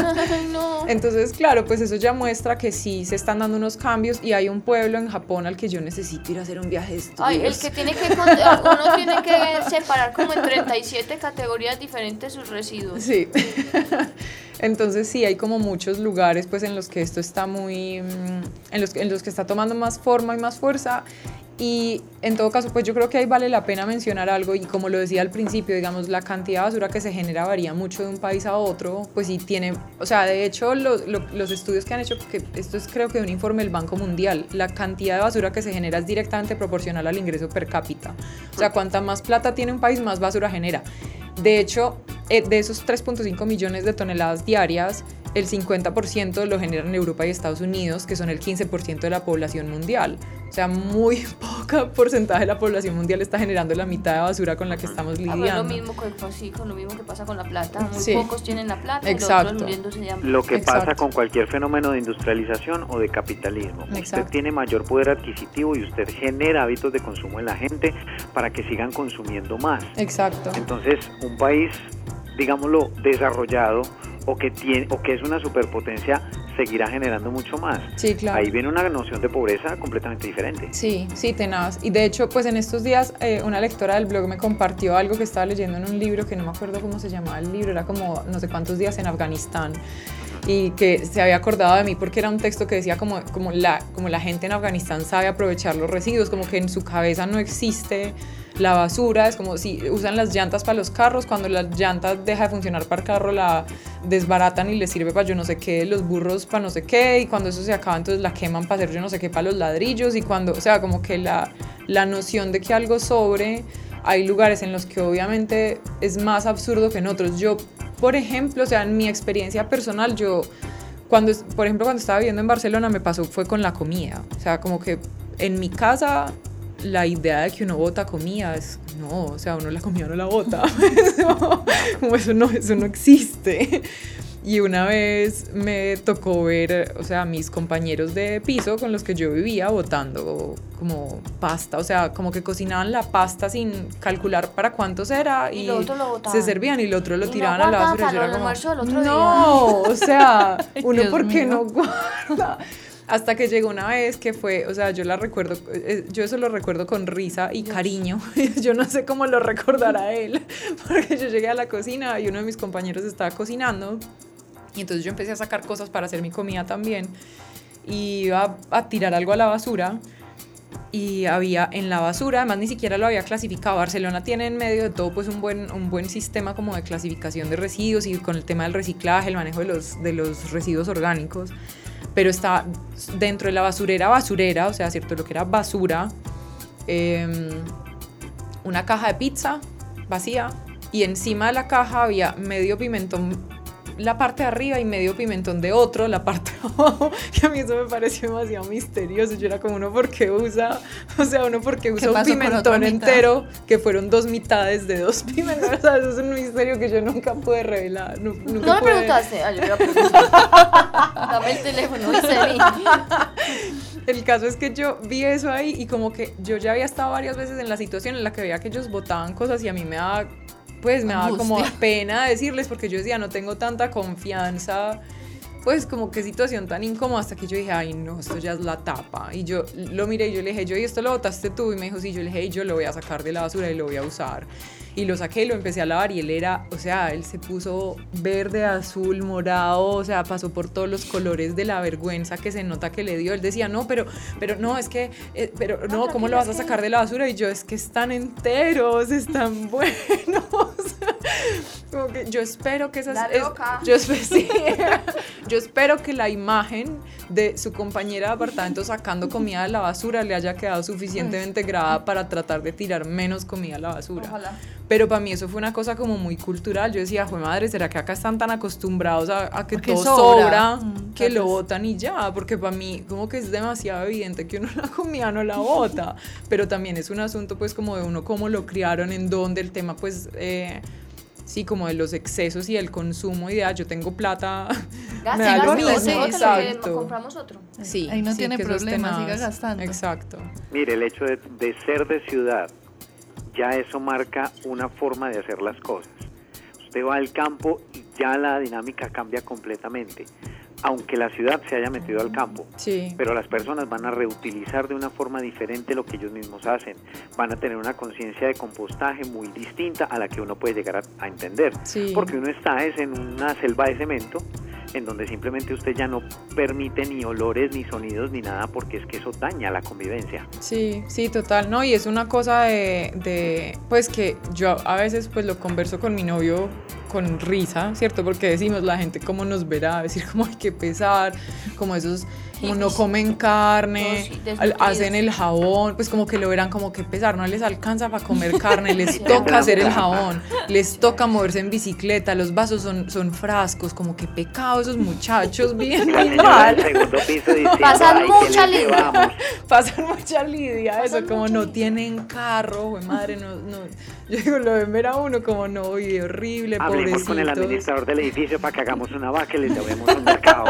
no. Entonces claro, pues eso ya muestra que sí se están dando unos cambios y hay un pueblo en Japón al que yo necesito ir a hacer un viaje de estudios. Ay, el que tiene que uno tiene que separar como en treinta y siete categorías diferentes sus residuos. Sí. Entonces sí, hay como muchos lugares pues en los que esto está muy, en los, en los que está tomando más forma y más fuerza y en todo caso pues yo creo que ahí vale la pena mencionar algo y como lo decía al principio, digamos la cantidad de basura que se genera varía mucho de un país a otro, pues sí tiene, o sea de hecho lo, lo, los estudios que han hecho, que esto es creo que un informe del Banco Mundial, la cantidad de basura que se genera es directamente proporcional al ingreso per cápita, o sea cuanta más plata tiene un país más basura genera. De hecho, de esos tres punto cinco millones de toneladas diarias, el cincuenta por ciento lo generan en Europa y Estados Unidos, que son el quince por ciento de la población mundial. O sea, muy poca porcentaje de la población mundial está generando la mitad de basura con la que estamos lidiando. Ah, pues lo mismo que, pues, sí, con lo mismo que pasa con la plata. Muy sí. pocos tienen la plata Exacto. y los otros muriéndose de hambre. Lo que Exacto. pasa con cualquier fenómeno de industrialización o de capitalismo. Exacto. Usted tiene mayor poder adquisitivo y usted genera hábitos de consumo en la gente para que sigan consumiendo más. Exacto. Entonces, un país, digámoslo, desarrollado o que tiene o que es una superpotencia seguirá generando mucho más. Sí, claro. Ahí viene una noción de pobreza completamente diferente. Sí, sí, tenaz. Y de hecho, pues en estos días eh, una lectora del blog me compartió algo que estaba leyendo en un libro que no me acuerdo cómo se llamaba el libro, era como no sé cuántos días en Afganistán y que se había acordado de mí porque era un texto que decía como, como, la, como la gente en Afganistán sabe aprovechar los residuos, como que en su cabeza no existe la basura, es como si usan las llantas para los carros, cuando la llanta deja de funcionar para el carro la desbaratan y les sirve para yo no sé qué, los burros para no sé qué, y cuando eso se acaba entonces la queman para hacer yo no sé qué para los ladrillos, y cuando, o sea, como que la, la noción de que algo sobre, hay lugares en los que obviamente es más absurdo que en otros. Yo, por ejemplo, o sea, en mi experiencia personal, yo, cuando, por ejemplo, cuando estaba viviendo en Barcelona me pasó fue con la comida, o sea, como que en mi casa la idea de que uno bota comida es, no, o sea, uno la comida no la bota, eso, como eso no, eso no existe. Y una vez me tocó ver, o sea, mis compañeros de piso con los que yo vivía botando como pasta, o sea, como que cocinaban la pasta sin calcular para cuántos era y, y lo otro lo se servían y el otro lo y tiraban no a la basura. para Y yo el era como, almuerzo del otro no, día. O sea, uno Dios porque mío. no guarda. Hasta que llegó una vez que fue, o sea, yo la recuerdo, eh, yo eso lo recuerdo con risa y cariño. Yo no sé cómo lo recordará él, porque yo llegué a la cocina y uno de mis compañeros estaba cocinando. Y entonces yo empecé a sacar cosas para hacer mi comida también. Y iba a tirar algo a la basura. Y había en la basura, además ni siquiera lo había clasificado. Barcelona tiene en medio de todo pues un buen, un buen sistema como de clasificación de residuos y con el tema del reciclaje, el manejo de los, de los residuos orgánicos. Pero estaba dentro de la basurera, basurera, o sea, cierto, lo que era basura, eh, una caja de pizza vacía y encima de la caja había medio pimentón la parte de arriba y medio pimentón de otro, la parte de abajo, y a mí eso me pareció demasiado misterioso. Yo era como, uno por qué usa, o sea, uno por qué usa un pimentón entero, que fueron dos mitades de dos pimentones, o sea, eso es un misterio que yo nunca pude revelar. No, nunca ¿No me pude... preguntaste? Ah, yo hubiera preguntado. Dame el teléfono, Seri. El caso es que yo vi eso ahí y como que yo ya había estado varias veces en la situación en la que veía que ellos botaban cosas y a mí me daba... pues me daba como pena decirles porque yo decía, no tengo tanta confianza, pues como qué situación tan incómoda, hasta que yo dije, ay no, esto ya es la tapa, y yo lo miré y yo le dije, yo, ¿y esto lo botaste tú? Y me dijo, sí, yo le dije, yo lo voy a sacar de la basura y lo voy a usar, y lo saqué y lo empecé a lavar y él era, o sea, él se puso verde, azul, morado, o sea, pasó por todos los colores de la vergüenza que se nota que le dio. Él decía, no, pero, pero no, es que, eh, pero no, ¿cómo lo vas a sacar de la basura? Y yo, es que están enteros, están buenos. Como que yo espero que esas... La es, roca. yo, espe- sí, yo espero que la imagen de su compañera de apartamento sacando comida de la basura le haya quedado suficientemente grabada para tratar de tirar menos comida a la basura. Ojalá. Pero para mí eso fue una cosa como muy cultural. Yo decía, jue madre, ¿será que acá están tan acostumbrados a, a que Porque todo sobra, sobra, mm, que lo tal vez. botan y ya? Porque para mí como que es demasiado evidente que uno la comida no la bota. Pero también es un asunto pues como de uno cómo lo criaron, en dónde, el tema pues... Eh, sí, como de los excesos y el consumo y de, ah, yo tengo plata, Gaste, me da lo gaste, mismo. gaste, otro, Exacto. le compramos otro. Sí, Ahí no sí, tiene que eso es problema, tenaz. siga gastando. Exacto. Mire, el hecho de, de ser de ciudad, ya eso marca una forma de hacer las cosas. Usted va al campo y ya la dinámica cambia completamente. Aunque la ciudad se haya metido al campo, Sí. pero las personas van a reutilizar de una forma diferente lo que ellos mismos hacen. Van a tener una conciencia de compostaje muy distinta a la que uno puede llegar a, a entender. Sí. Porque uno está es en una selva de cemento, en donde simplemente usted ya no permite ni olores, ni sonidos, ni nada, porque es que eso daña la convivencia. Sí, sí, total, ¿no? Y es una cosa de, de, pues que yo a veces pues lo converso con mi novio con risa, ¿cierto? Porque decimos, la gente cómo nos verá, decir como hay que pesar, como esos, como no comen carne, No, sí, al- desnutridos. hacen el jabón, pues como que lo verán como que pesar, no les alcanza para comer carne, les Sí. toca hacer el jabón, les toca moverse en bicicleta, los vasos son, son frascos, como que pecado esos muchachos, bien Y la muy señora mal. del segundo piso diciendo, Pasan "Ay, ¿qué mucha les lidia". llevamos?". Pasan mucha lidia, Pasan eso, como mucha no lidia. tienen carro, güey, madre, no, no. Yo digo, lo ven ver a uno como no, vive horrible, Hablemos pobrecitos. con el administrador del edificio para que hagamos una vaca y les llevemos un mercado.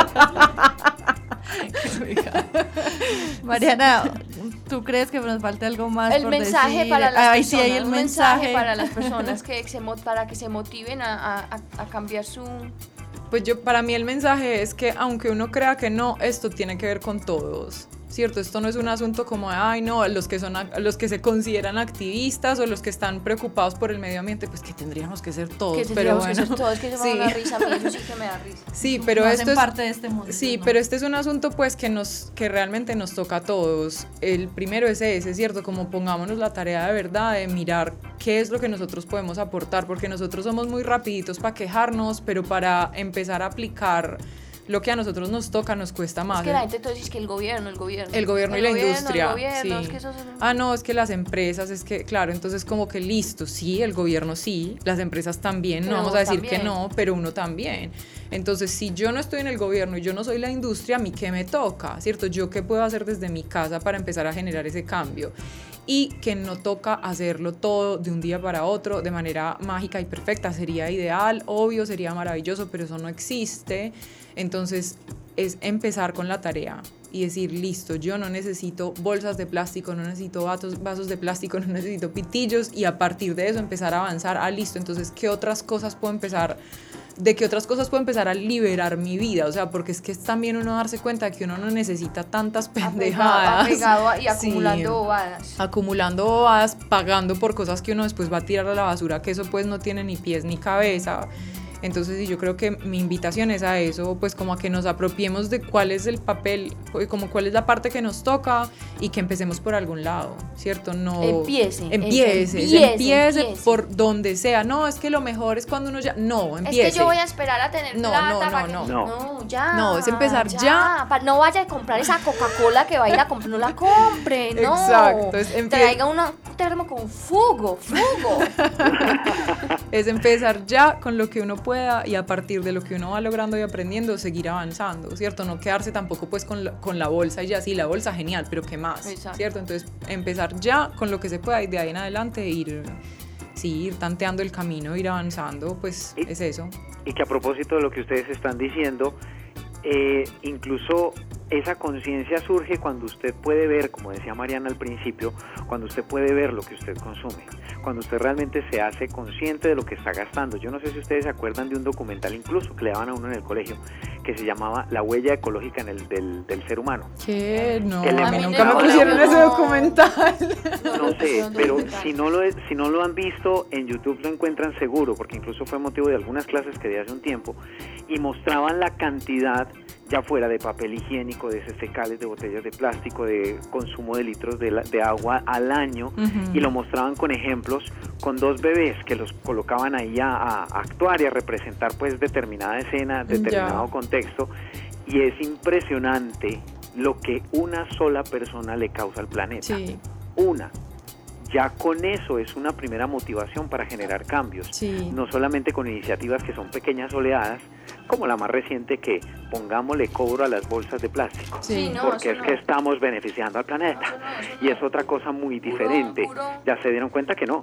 Mariana, ¿tú crees que nos falta algo más El por mensaje decir? para las Ay, personas, sí, hay el un mensaje. para las personas que se mo- para que se motiven a, a- a cambiar su... Pues yo, para mí el mensaje es que aunque uno crea que no, esto tiene que ver con todos, ¿cierto? Esto no es un asunto como de, ay no, los que son, ac- los que se consideran activistas o los que están preocupados por el medio ambiente, pues que tendríamos que ser todos, Que pero tendríamos bueno. que ser todos, que se me sí. da una risa, a mí eso sí que me da risa. Sí, pero No esto hacen es parte de este mundo. Sí, ¿no? pero este es un asunto pues que nos que realmente nos toca a todos. El primero es ese, ¿cierto? Como pongámonos la tarea de verdad de mirar qué es lo que nosotros podemos aportar, porque nosotros somos muy rapiditos para quejarnos, pero para empezar a aplicar lo que a nosotros nos toca nos cuesta más. Es que la gente entonces dice que el gobierno, el gobierno. El gobierno el y la gobierno, industria. El gobierno, sí. es que eso es... Ah, no, es que las empresas, es que, claro, entonces como que listo, sí, el gobierno sí, las empresas también, Pero no vamos a decir también. que no, pero uno también. Entonces, si yo no estoy en el gobierno y yo no soy la industria, ¿a mí qué me toca? ¿Cierto? ¿Yo qué puedo hacer desde mi casa para empezar a generar ese cambio? Y que no toca hacerlo todo de un día para otro de manera mágica y perfecta. Sería ideal, obvio, sería maravilloso, pero eso no existe. Entonces, es empezar con la tarea y decir, listo, yo no necesito bolsas de plástico, no necesito vasos, vasos de plástico, no necesito pitillos, y a partir de eso empezar a avanzar. Ah, listo, entonces, ¿qué otras cosas puedo empezar de qué otras cosas puedo empezar a liberar mi vida? O sea, porque es que es también uno darse cuenta que uno no necesita tantas pendejadas. Apegado, apegado y acumulando sí, bobadas. Acumulando bobadas, pagando por cosas que uno después va a tirar a la basura, que eso pues no tiene ni pies ni cabeza. Entonces yo creo que mi invitación es a eso, pues como a que nos apropiemos de cuál es el papel, como cuál es la parte que nos toca y que empecemos por algún lado, ¿cierto? No, empiece, empiece, empiece, empiece, empiece por donde sea. No, es que lo mejor es cuando uno ya, no, empiece. Es que yo voy a esperar a tener no, plata no, no, para que... no, no, no, ya. No, es empezar ya. ya. Pa, no vaya a comprar esa Coca-Cola que va a ir a comprar, no la compre, no. Exacto. Es empie- Traiga una, un termo con fugo, fugo. Es empezar ya con lo que uno pueda y a partir de lo que uno va logrando y aprendiendo, seguir avanzando, ¿cierto? No quedarse tampoco pues con la, con la bolsa y ya, sí, la bolsa genial, pero ¿qué más? Exacto. ¿Cierto? Entonces, empezar ya con lo que se pueda y de ahí en adelante ir, sí, ir tanteando el camino, ir avanzando, pues y, es eso. Y que a propósito de lo que ustedes están diciendo, eh, incluso esa conciencia surge cuando usted puede ver, como decía Mariana al principio, cuando usted puede ver lo que usted consume, cuando usted realmente se hace consciente de lo que está gastando. Yo no sé si ustedes se acuerdan de un documental incluso que le daban a uno en el colegio, que se llamaba La huella ecológica en el, del, del ser humano. ¿Qué? No, Que a mí no, nunca me no, pusieron no, ese no. documental. No sé, pero si no, lo es, si no lo han visto, en YouTube lo encuentran seguro, porque incluso fue motivo de algunas clases que di hace un tiempo, y mostraban la cantidad, ya fuera de papel higiénico, de heces fecales, de botellas de plástico, de consumo de litros de, la, de agua al año, uh-huh. y lo mostraban con ejemplos, con dos bebés que los colocaban ahí a, a actuar y a representar pues determinada escena, determinado yeah. contexto, y es impresionante lo que una sola persona le causa al planeta. Sí. Una. Ya con eso es una primera motivación para generar cambios, sí. no solamente con iniciativas que son pequeñas oleadas, como la más reciente que pongámosle cobro a las bolsas de plástico, sí, no, porque es no. que estamos beneficiando al planeta, no, eso no, eso y no. es otra cosa muy Puro, diferente, puro. ya se dieron cuenta que no.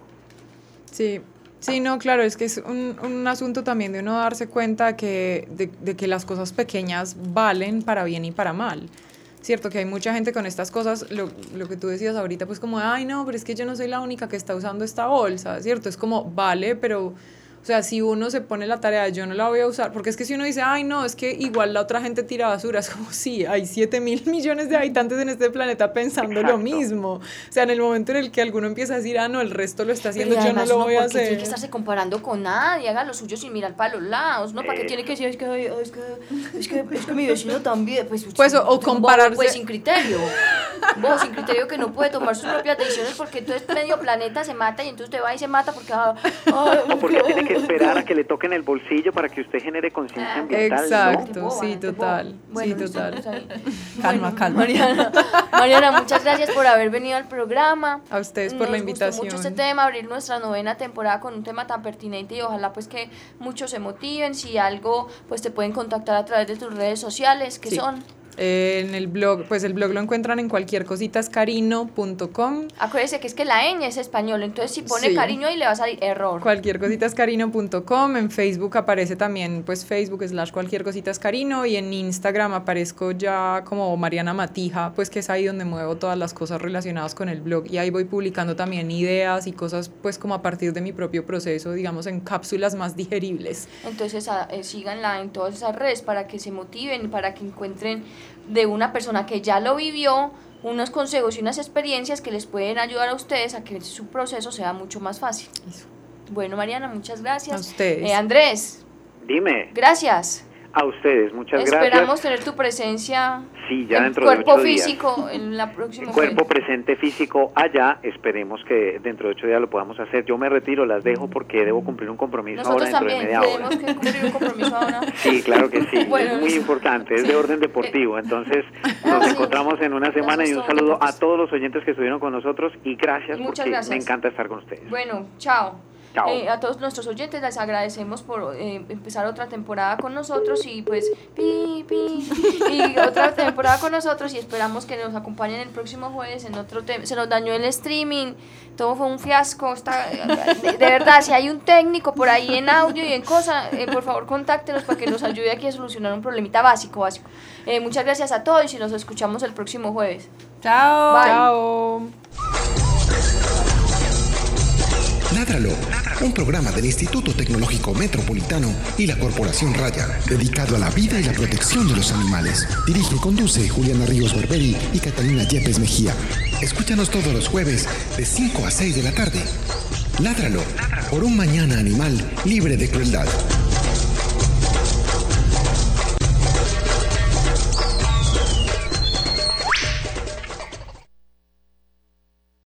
Sí, sí, no, claro, es que es un, un asunto también de uno darse cuenta que, de, de que las cosas pequeñas valen para bien y para mal. Cierto que hay mucha gente con estas cosas, lo, lo que tú decías ahorita, pues como, ay no, pero es que yo no soy la única que está usando esta bolsa, ¿cierto? Es como, vale, pero, o sea, si uno se pone la tarea, yo no la voy a usar, porque es que si uno dice, ay no, es que igual la otra gente tira basura, es como, sí, hay siete mil millones de habitantes en este planeta pensando Exacto. lo mismo. O sea, en el momento en el que alguno empieza a decir, ah no, el resto lo está haciendo, Pero yo no lo voy a porque hacer. tiene que estarse comparando con nadie, haga lo suyo sin mirar para los lados, ¿no? ¿Para qué Eh. tiene que decir, es que, ay, es que, es que, es que mi vecino también, pues, Pues, o- o un compararse- bobo, pues sin criterio, vos sin criterio que no puede tomar sus propias decisiones porque entonces medio planeta se mata y entonces usted va y se mata porque, ah, ay, O porque es tiene que esperar a que le toquen el bolsillo para que usted genere conciencia ambiental, Exacto, ¿no? sí, total, Bueno, sí, listo, total. pues ahí. Calma, Bueno, calma. Mariana, Mariana, muchas gracias por haber venido al programa. A ustedes por la Nos gustó invitación. mucho este tema, abrir nuestra novena temporada con un tema tan pertinente y ojalá pues que muchos se motiven. Si algo, pues te pueden contactar a través de tus redes sociales, que Sí. son... Eh, en el blog, pues el blog lo encuentran en cualquier cositascarino punto com. Acuérdese que es que la ñ es español, entonces si pone Sí. cariño ahí le va a salir error. cualquier cositascarino punto com. En Facebook aparece también, pues Facebook slash cualquier cositascarino, y en Instagram aparezco ya como Mariana Matija, pues que es ahí donde muevo todas las cosas relacionadas con el blog, y ahí voy publicando también ideas y cosas pues como a partir de mi propio proceso, digamos en cápsulas más digeribles. Entonces a, eh, síganla en todas esas redes para que se motiven, para que encuentren de una persona que ya lo vivió unos consejos y unas experiencias que les pueden ayudar a ustedes a que su proceso sea mucho más fácil. Eso. Bueno, Mariana, muchas gracias. A ustedes. Eh, Andrés, Dime. gracias. A ustedes, muchas Esperamos gracias. Esperamos tener tu presencia sí, ya en dentro de cuerpo ocho días. físico en la próxima Cuerpo jueves. presente físico allá, esperemos que dentro de ocho días lo podamos hacer. Yo me retiro, las dejo porque debo cumplir un compromiso Nosotros ahora dentro también de media hora. tenemos que cumplir un compromiso ahora. Sí, claro que sí, Bueno, es muy sí. importante, es Sí. de orden deportivo. Entonces nos Sí. encontramos en una semana y un Somos todos saludo a deportistas. todos los oyentes que estuvieron con nosotros y gracias Y muchas porque gracias. me encanta estar con ustedes. Bueno, chao. Chao. Eh, a todos nuestros oyentes les agradecemos por eh, empezar otra temporada con nosotros y pues pi, pi, y otra temporada con nosotros y esperamos que nos acompañen el próximo jueves en otro tema. Se nos dañó el streaming, todo fue un fiasco. Está, de, de verdad, si hay un técnico por ahí en audio y en cosa, eh, por favor contáctenos para que nos ayude aquí a solucionar un problemita básico, básico. Eh, muchas gracias a todos y nos escuchamos el próximo jueves. Chao. Bye. Chao. Ládralo, un programa del Instituto Tecnológico Metropolitano y la Corporación Raya, dedicado a la vida y la protección de los animales. Dirige y conduce Juliana Ríos Barberi y Catalina Yepes Mejía. Escúchanos todos los jueves de cinco a seis de la tarde. Ládralo, por un mañana animal libre de crueldad.